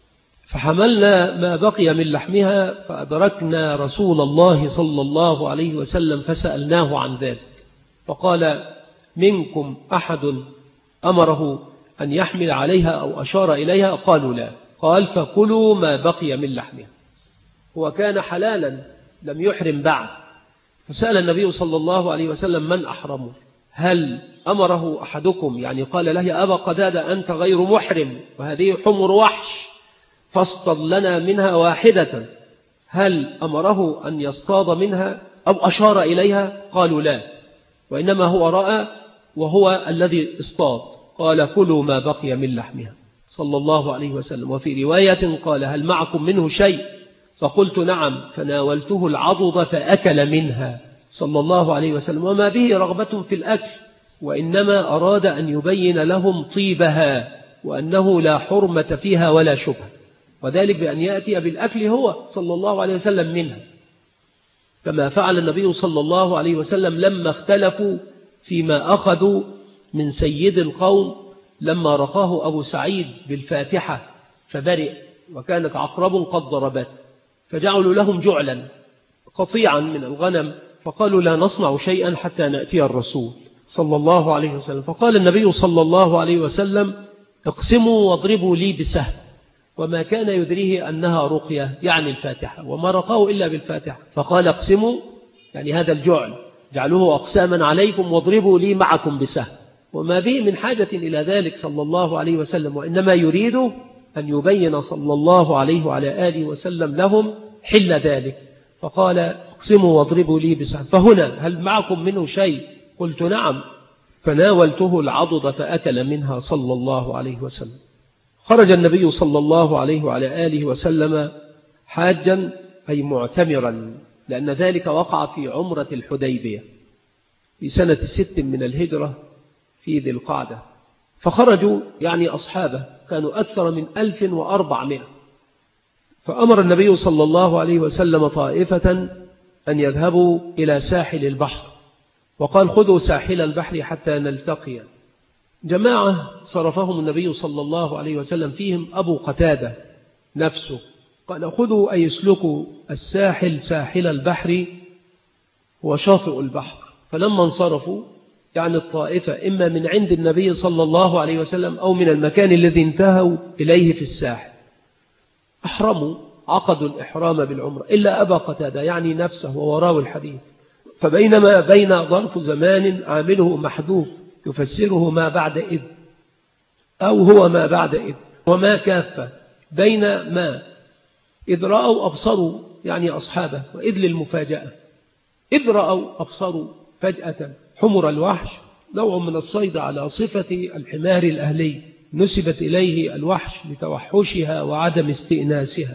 [SPEAKER 2] فحملنا ما بقي من لحمها فأدركنا رسول الله صلى الله عليه وسلم فسألناه عن ذلك، فقال منكم أحد أمره أن يحمل عليها أو أشار إليها؟ قالوا لا. قال فكلوا ما بقي من لحمها. هو كان حلالا لم يحرم بعد، فسأل النبي صلى الله عليه وسلم من أحرمه؟ هل أمره أحدكم، يعني قال له يا أبا قتادة أنت غير محرم وهذه حمر وحش فاصطاد لنا منها واحدة، هل أمره أن يصطاد منها أو أشار إليها؟ قالوا لا، وإنما هو رأى وهو الذي اصطاد. قال كلوا ما بقي من لحمها صلى الله عليه وسلم. وفي رواية قال هل معكم منه شيء؟ فقلت نعم، فناولته العضد فأكل منها صلى الله عليه وسلم، وما به رغبة في الأكل، وإنما أراد أن يبين لهم طيبها وأنه لا حرمة فيها ولا شبهة، وذلك بأن يأتي بالأكل هو صلى الله عليه وسلم منها، كما فعل النبي صلى الله عليه وسلم لما اختلفوا فيما أخذوا من سيد القوم لما رقاه أبو سعيد بالفاتحة فبرئ وكانت عقرب قد ضربت، فجعلوا لهم جعلا قطيعا من الغنم، فقالوا لا نصنع شيئا حتى نأتي الرسول صلى الله عليه وسلم، فقال النبي صلى الله عليه وسلم اقسموا واضربوا لي بسهم، وما كان يدريه أنها رقية يعني الفاتحة، وما رقاه إلا بالفاتحة، فقال اقسموا يعني هذا الجعل جعلوه أقساما عليكم واضربوا لي معكم بسهم، وما به من حاجة إلى ذلك صلى الله عليه وسلم، وإنما يريد أن يبين صلى الله عليه وعلى آله وسلم لهم حل ذلك، فقال اقسموا واضربوا لي بسهم. فهنا هل معكم منه شيء؟ قلت نعم، فناولته العضد فأكل منها صلى الله عليه وسلم. خرج النبي صلى الله عليه وعلى آله وسلم حاجا أي معتمرا، لأن ذلك وقع في عمرة الحديبية في سنة 6 من الهجرة في ذي القعدة، فخرجوا يعني أصحابه كانوا أكثر من 1400، فأمر النبي صلى الله عليه وسلم طائفة أن يذهبوا إلى ساحل البحر، وقال خذوا ساحل البحر حتى نلتقي. جماعة صرفهم النبي صلى الله عليه وسلم فيهم أبو قتادة نفسه، قال خذوا أي اسلكوا الساحل ساحل البحر وشاطئ البحر، فلما انصرفوا يعني الطائفة إما من عند النبي صلى الله عليه وسلم أو من المكان الذي انتهوا إليه في الساحل أحرموا، عقدوا الإحرام بالعمرة إلا أبا قتادة يعني نفسه ووراه الحديث، فبينما بين ظرف زمان عامله محذوف يفسره ما بعد إذ أو هو ما بعد إذ، وما كافة بين ما إذ رأوا أبصروا يعني أصحابه، وإذ للمفاجأة، إذ رأوا أبصروا فجأة حمر الوحش نوع من الصيد على صفة الحمار الأهلي نسبت إليه الوحش لتوحشها وعدم استئناسها،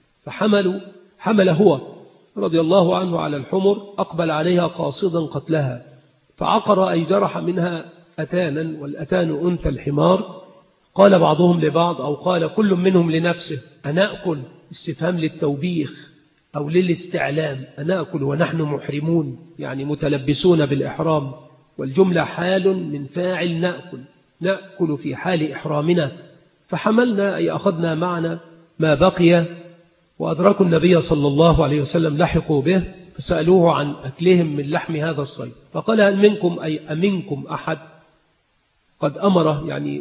[SPEAKER 2] حمل هو رضي الله عنه على الحمر، أقبل عليها قاصدا قتلها، فعقر أي جرح منها أتانا، والأتان أنثى الحمار. قال بعضهم لبعض أو قال كل منهم لنفسه أنأكل، استفهام للتوبيخ أو للاستعلام، أنأكل ونحن محرمون يعني متلبسون بالإحرام، والجملة حال من فاعل نأكل في حال إحرامنا، فحملنا أي أخذنا معنا ما بقي وأدركوا النبي صلى الله عليه وسلم لحقوا به فسألوه عن أكلهم من لحم هذا الصيد، فقال هل منكم أي أمنكم أحد قد أمره، يعني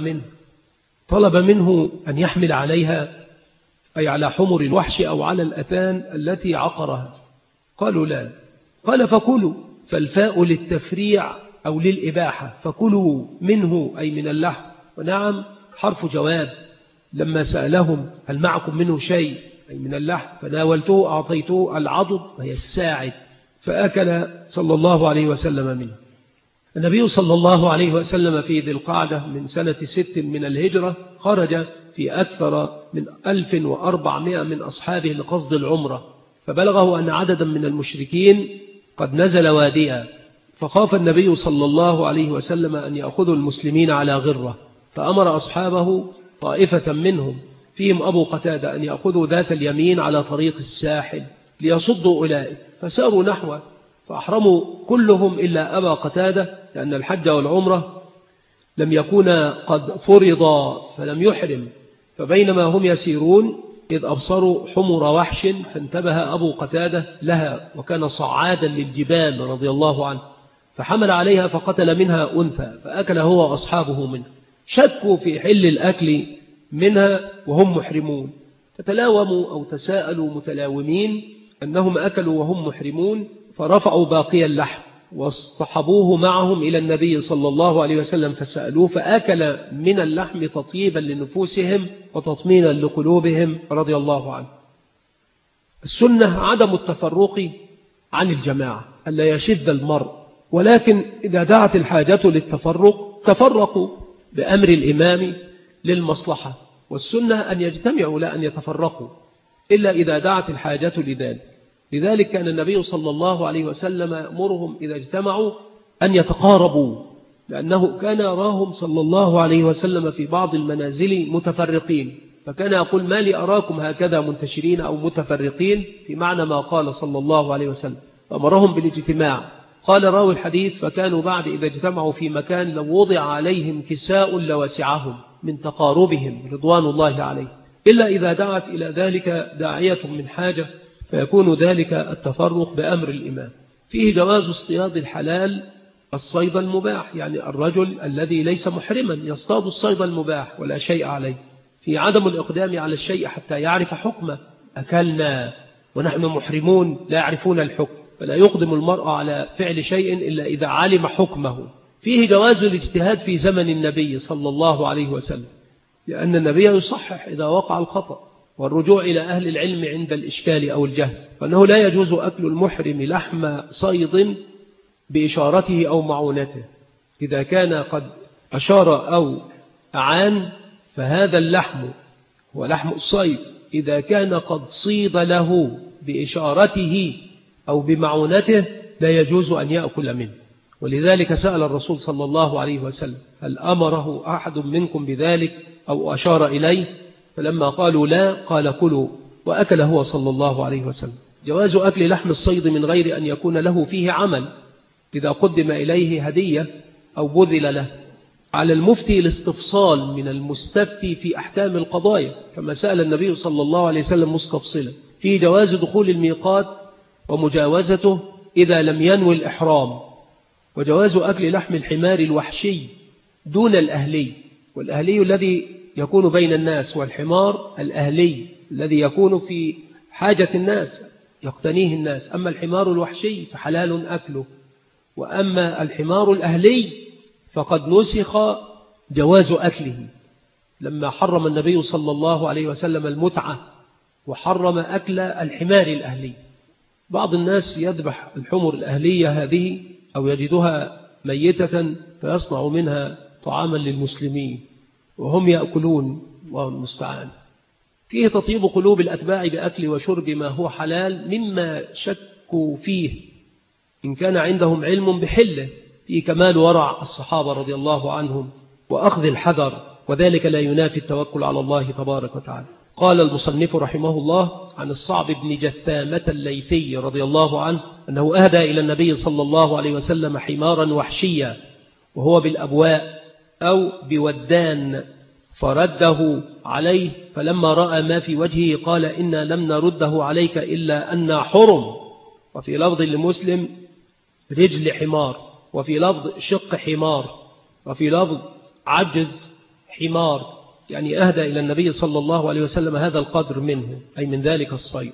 [SPEAKER 2] طلب منه أن يحمل عليها، أي على حمر الوحش أو على الأتان التي عقرها. قالوا لا. قال فكلوا، فالفاء للتفريع أو للإباحة، فكلوا منه أي من اللحم. ونعم حرف جواب، لما سألهم هل معكم منه شيء أي من اللحم، فناولته أعطيته العضد وهي الساعد، فأكل صلى الله عليه وسلم منه. النبي صلى الله عليه وسلم في ذي القعدة من سنة 6 من الهجرة خرج في أكثر من 1400 من أصحابه لقصد العمرة، فبلغه أن عددا من المشركين قد نزل واديا، فخاف النبي صلى الله عليه وسلم أن يأخذوا المسلمين على غرة، فأمر أصحابه طائفة منهم فيهم أبو قتادة أن يأخذوا ذات اليمين على طريق الساحل ليصدوا أولئك، فساروا نحوه فأحرموا كلهم إلا أبا قتادة، لأن الحج والعمرة لم يكونا قد فرضا فلم يحرم. فبينما هم يسيرون إذ أبصروا حمر وحش، فانتبه أبو قتادة لها، وكان صعادا للجبال رضي الله عنه، فحمل عليها فقتل منها أنثى، فأكل هو وأصحابه منه. شكوا في حل الأكل منها وهم محرمون، فتلاوموا أو تساءلوا متلاومين أنهم أكلوا وهم محرمون، فرفعوا باقي اللحم واصطحبوه معهم إلى النبي صلى الله عليه وسلم فسألوه، فأكل من اللحم تطيبا لنفوسهم وتطمينا لقلوبهم رضي الله عنه. السنة عدم التفرق عن الجماعة، ألا يشذ المرء، ولكن إذا دعت الحاجة للتفرق تفرقوا بأمر الإمام للمصلحة، والسنة أن يجتمعوا لا أن يتفرقوا إلا إذا دعت الحاجة لذلك. لذلك كان النبي صلى الله عليه وسلم يأمرهم إذا اجتمعوا أن يتقاربوا، لأنه كان يراهم صلى الله عليه وسلم في بعض المنازل متفرقين، فكان يقول ما لي أراكم هكذا منتشرين أو متفرقين، في معنى ما قال صلى الله عليه وسلم، أمرهم بالاجتماع. قال راوي الحديث فكانوا بعد إذا اجتمعوا في مكان لو وضع عليهم كساء لوسعهم من تقاربهم رضوان الله عليه، إلا إذا دعت إلى ذلك داعية من حاجة، فيكون ذلك التفرق بأمر الإمام. فيه جواز اصطياد الحلال الصيد المباح، يعني الرجل الذي ليس محرما يصطاد الصيد المباح ولا شيء عليه، في عدم الإقدام على الشيء حتى يعرف حكمه. أكلنا ونحن محرمون لا يعرفون الحكم، فلا يقدم المرء على فعل شيء إلا إذا علم حكمه. فيه جواز الاجتهاد في زمن النبي صلى الله عليه وسلم، لأن النبي يصحح إذا وقع الخطأ، والرجوع إلى أهل العلم عند الإشكال أو الجهل، فأنه لا يجوز أكل المحرم لحم صيد بإشارته أو معونته. إذا كان قد أشار أو أعان فهذا اللحم هو لحم الصيد، إذا كان قد صيد له بإشارته أو بمعونته لا يجوز أن يأكل منه. ولذلك سأل الرسول صلى الله عليه وسلم هل أمره أحد منكم بذلك أو أشار إليه، فلما قالوا لا قال كلوا، وأكل هو صلى الله عليه وسلم. جواز أكل لحم الصيد من غير أن يكون له فيه عمل، إذا قدم إليه هدية أو بذل له. على المفتي الاستفصال من المستفتي في أحكام القضايا، كما سأل النبي صلى الله عليه وسلم مستفصلا في جواز دخول الميقات ومجاوزته إذا لم ينوي الإحرام، وجواز أكل لحم الحمار الوحشي دون الأهلي، والأهلي الذي يكون بين الناس، والحمار الأهلي الذي يكون في حاجة الناس يقتنيه الناس. أما الحمار الوحشي فحلال أكله، وأما الحمار الأهلي فقد نسخ جواز أكله لما حرم النبي صلى الله عليه وسلم المتعة وحرم أكل الحمار الأهلي. بعض الناس يذبح الحمر الأهلية هذه أو يجدها ميتة فيصنع منها طعاما للمسلمين وهم يأكلون، والله المستعان. فيه تطيب قلوب الأتباع بأكل وشرب ما هو حلال مما شكوا فيه إن كان عندهم علم بحله، في كمال ورع الصحابة رضي الله عنهم وأخذ الحذر، وذلك لا ينافي التوكل على الله تبارك وتعالى. قال المصنف رحمه الله عن الصعب بن جثامة الليثي رضي الله عنه أنه أهدى إلى النبي صلى الله عليه وسلم حمارا وحشيا وهو بالأبواء أو بودان، فرده عليه، فلما رأى ما في وجهه قال إنا لم نرده عليك إلا أن حرم. وفي لفظ لمسلم رجل حمار، وفي لفظ شق حمار، وفي لفظ عجز حمار، يعني أهدى إلى النبي صلى الله عليه وسلم هذا القدر منه، أي من ذلك الصيد.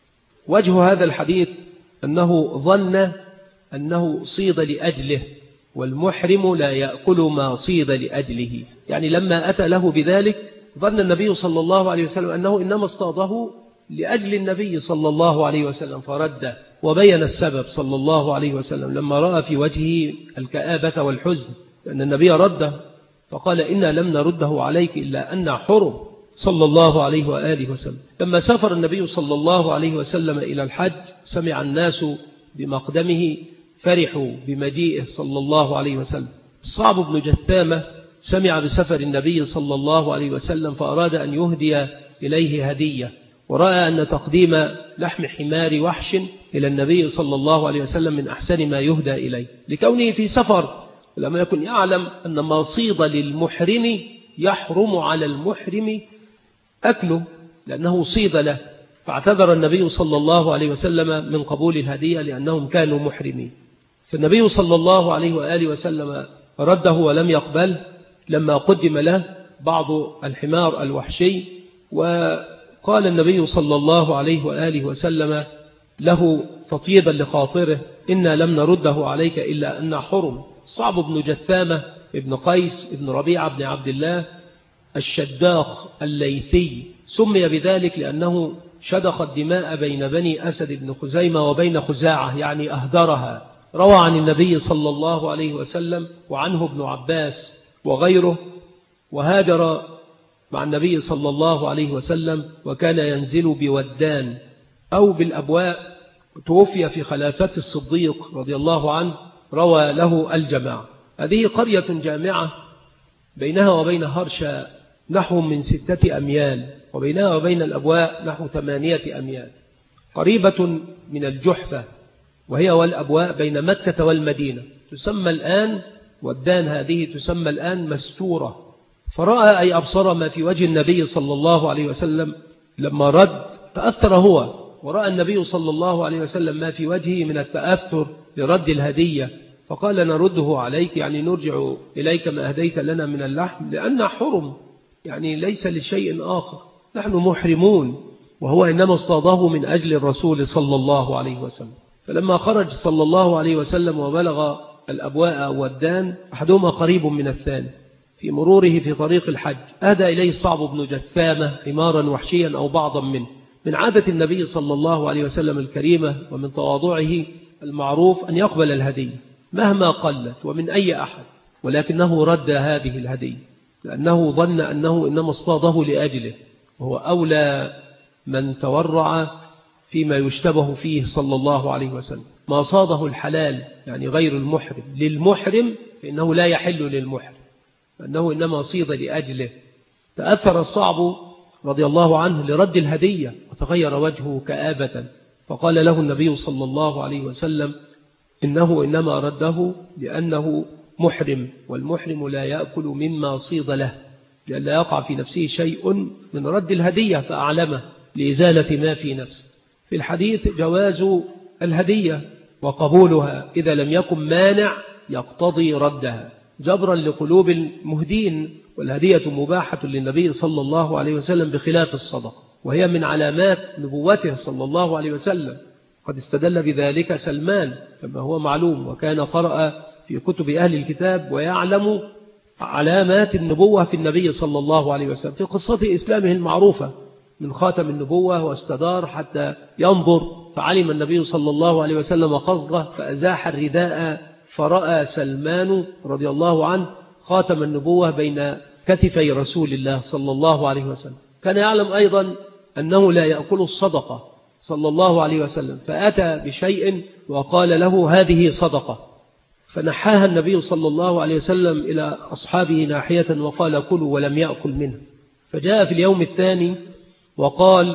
[SPEAKER 2] وجه هذا الحديث أنه ظن أنه صيد لأجله، والمحرم لا يأكل ما صيد لأجله، يعني لما أتى له بذلك ظن النبي صلى الله عليه وسلم أنه إنما اصطاده لأجل النبي صلى الله عليه وسلم، فرد وبين السبب صلى الله عليه وسلم لما رأى في وجهه الكآبة والحزن، لأن النبي رده فقال إنا لم نرده عليك إلا أن حرم صلى الله عليه وآله وسلم. لما سافر النبي صلى الله عليه وسلم إلى الحج سمع الناس بمقدمه فرحوا بمجيئه صلى الله عليه وسلم. الصعب بن جثامة سمع بسفر النبي صلى الله عليه وسلم فأراد أن يهدي إليه هدية، ورأى أن تقديم لحم حمار وحش إلى النبي صلى الله عليه وسلم من أحسن ما يهدى إليه، لكونه في سفر لما يكن يعلم أن ما صيد للمحرم يحرم على المحرم أكله لأنه صيد له، فاعتذر النبي صلى الله عليه وسلم من قبول الهدية لأنهم كانوا محرمين. فالنبي صلى الله عليه وآله وسلم رده ولم يقبل لما قدم له بعض الحمار الوحشي، وقال النبي صلى الله عليه وآله وسلم له تطيبا لخاطره إنا لم نرده عليك إلا أن حرم. صعب بن جثامة ابن قيس ابن ربيعة بن عبد الله الشداخ الليثي سمي بذلك لأنه شدخ الدماء بين بني أسد بن خزيمة وبين خزاعة، يعني أهدرها. روى عن النبي صلى الله عليه وسلم وعنه ابن عباس وغيره، وهاجر مع النبي صلى الله عليه وسلم وكان ينزل بودان أو بالأبواء، توفي في خلافة الصديق رضي الله عنه، روى له الجماعة. هذه قرية جامعة بينها وبين هرشا نحو من 6 أميال، وبينها وبين الأبواء نحو 8 أميال، قريبة من الجحفة، وهي والأبواء بين مكة والمدينة، تسمى الآن ودان، هذه تسمى الآن مستورة. فرأى أي أبصر ما في وجه النبي صلى الله عليه وسلم لما رد، تأثر هو، ورأى النبي صلى الله عليه وسلم ما في وجهه من التأثر لرد الهدية، فقال نرده عليك، يعني نرجع إليك ما أهديت لنا من اللحم لأن حرم، يعني ليس لشيء آخر، نحن محرمون، وهو إنما اصطاده من أجل الرسول صلى الله عليه وسلم. فلما خرج صلى الله عليه وسلم وبلغ الأبواء والدان أحدهما قريب من الثاني، في مروره في طريق الحج أهدى إليه الصعب بن جثامة حمارا وحشيا أو بعضا منه. من عادة النبي صلى الله عليه وسلم الكريمة ومن تواضعه المعروف أن يقبل الهدية مهما قلت ومن أي أحد، ولكنه رد هذه الهدية لأنه ظن أنه إنما اصطاده لأجله، وهو أولى من تورع فيما يشتبه فيه صلى الله عليه وسلم. ما صاده الحلال يعني غير المحرم للمحرم فإنه لا يحل للمحرم، أنه إنما صيد لأجله. تأثر الصعب رضي الله عنه لرد الهدية وتغير وجهه كآبة، فقال له النبي صلى الله عليه وسلم إنه إنما رده لأنه محرم، والمحرم لا يأكل مما صيد له، لألا يقع في نفسه شيء من رد الهدية فأعلمه لإزالة ما في نفسه. في الحديث جواز الهدية وقبولها إذا لم يكن مانع يقتضي ردها جبرا لقلوب المهدين، والهدية مباحة للنبي صلى الله عليه وسلم بخلاف الصدقة، وهي من علامات نبوته صلى الله عليه وسلم، قد استدل بذلك سلمان كما هو معلوم، وكان قرأ في كتب أهل الكتاب ويعلم علامات النبوة في النبي صلى الله عليه وسلم، في قصة إسلامه المعروفة من خاتم النبوة واستدار حتى ينظر، فعلم النبي صلى الله عليه وسلم قصده فأزاح الرداء، فرأى سلمان رضي الله عنه خاتم النبوة بين كتفي رسول الله صلى الله عليه وسلم. كان يعلم أيضا أنه لا يأكل الصدقة صلى الله عليه وسلم، فأتى بشيء وقال له هذه صدقة، فنحاها النبي صلى الله عليه وسلم إلى أصحابه ناحية وقال كلوا، ولم يأكل منه. فجاء في اليوم الثاني وقال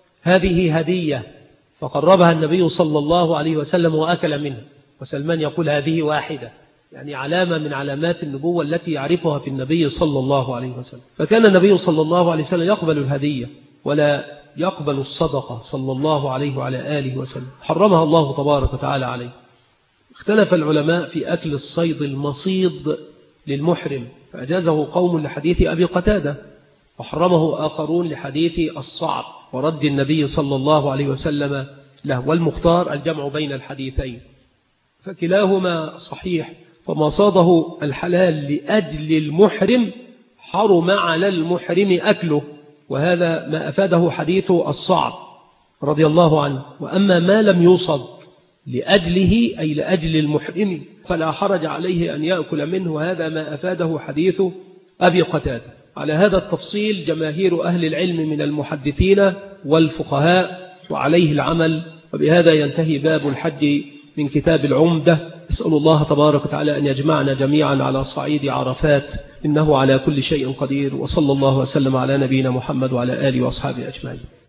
[SPEAKER 2] هذه هدية، فقربها النبي صلى الله عليه وسلم وأكل منها، وسلمان يقول هذه واحدة، يعني علامة من علامات النبوة التي يعرفها في النبي صلى الله عليه وسلم. فكان النبي صلى الله عليه وسلم يقبل الهدية ولا يقبل الصدقة صلى الله عليه وعلى آله وسلم، حرمها الله تبارك وتعالى عليه. اختلف العلماء في أكل الصيد المصيد للمحرم، فأجازه قوم لحديث أبي قتادة، وحرمه آخرون لحديث الصعب ورد النبي صلى الله عليه وسلم له. والمختار الجمع بين الحديثين، فكلاهما صحيح. فما صاده الحلال لأجل المحرم حرم على المحرم أكله، وهذا ما أفاده حديث الصعب رضي الله عنه. وأما ما لم يصد لأجله أي لأجل المحرم فلا حرج عليه أن يأكل منه، هذا ما أفاده حديث أبي قتادة. على هذا التفصيل جماهير أهل العلم من المحدثين والفقهاء، وعليه العمل. وبهذا ينتهي باب الحج من كتاب العمدة. أسأل الله تبارك وتعالى أن يجمعنا جميعا على صعيد عرفات، إنه على كل شيء قدير. وصلى الله وسلم على نبينا محمد وعلى آله وأصحابه أجمعين.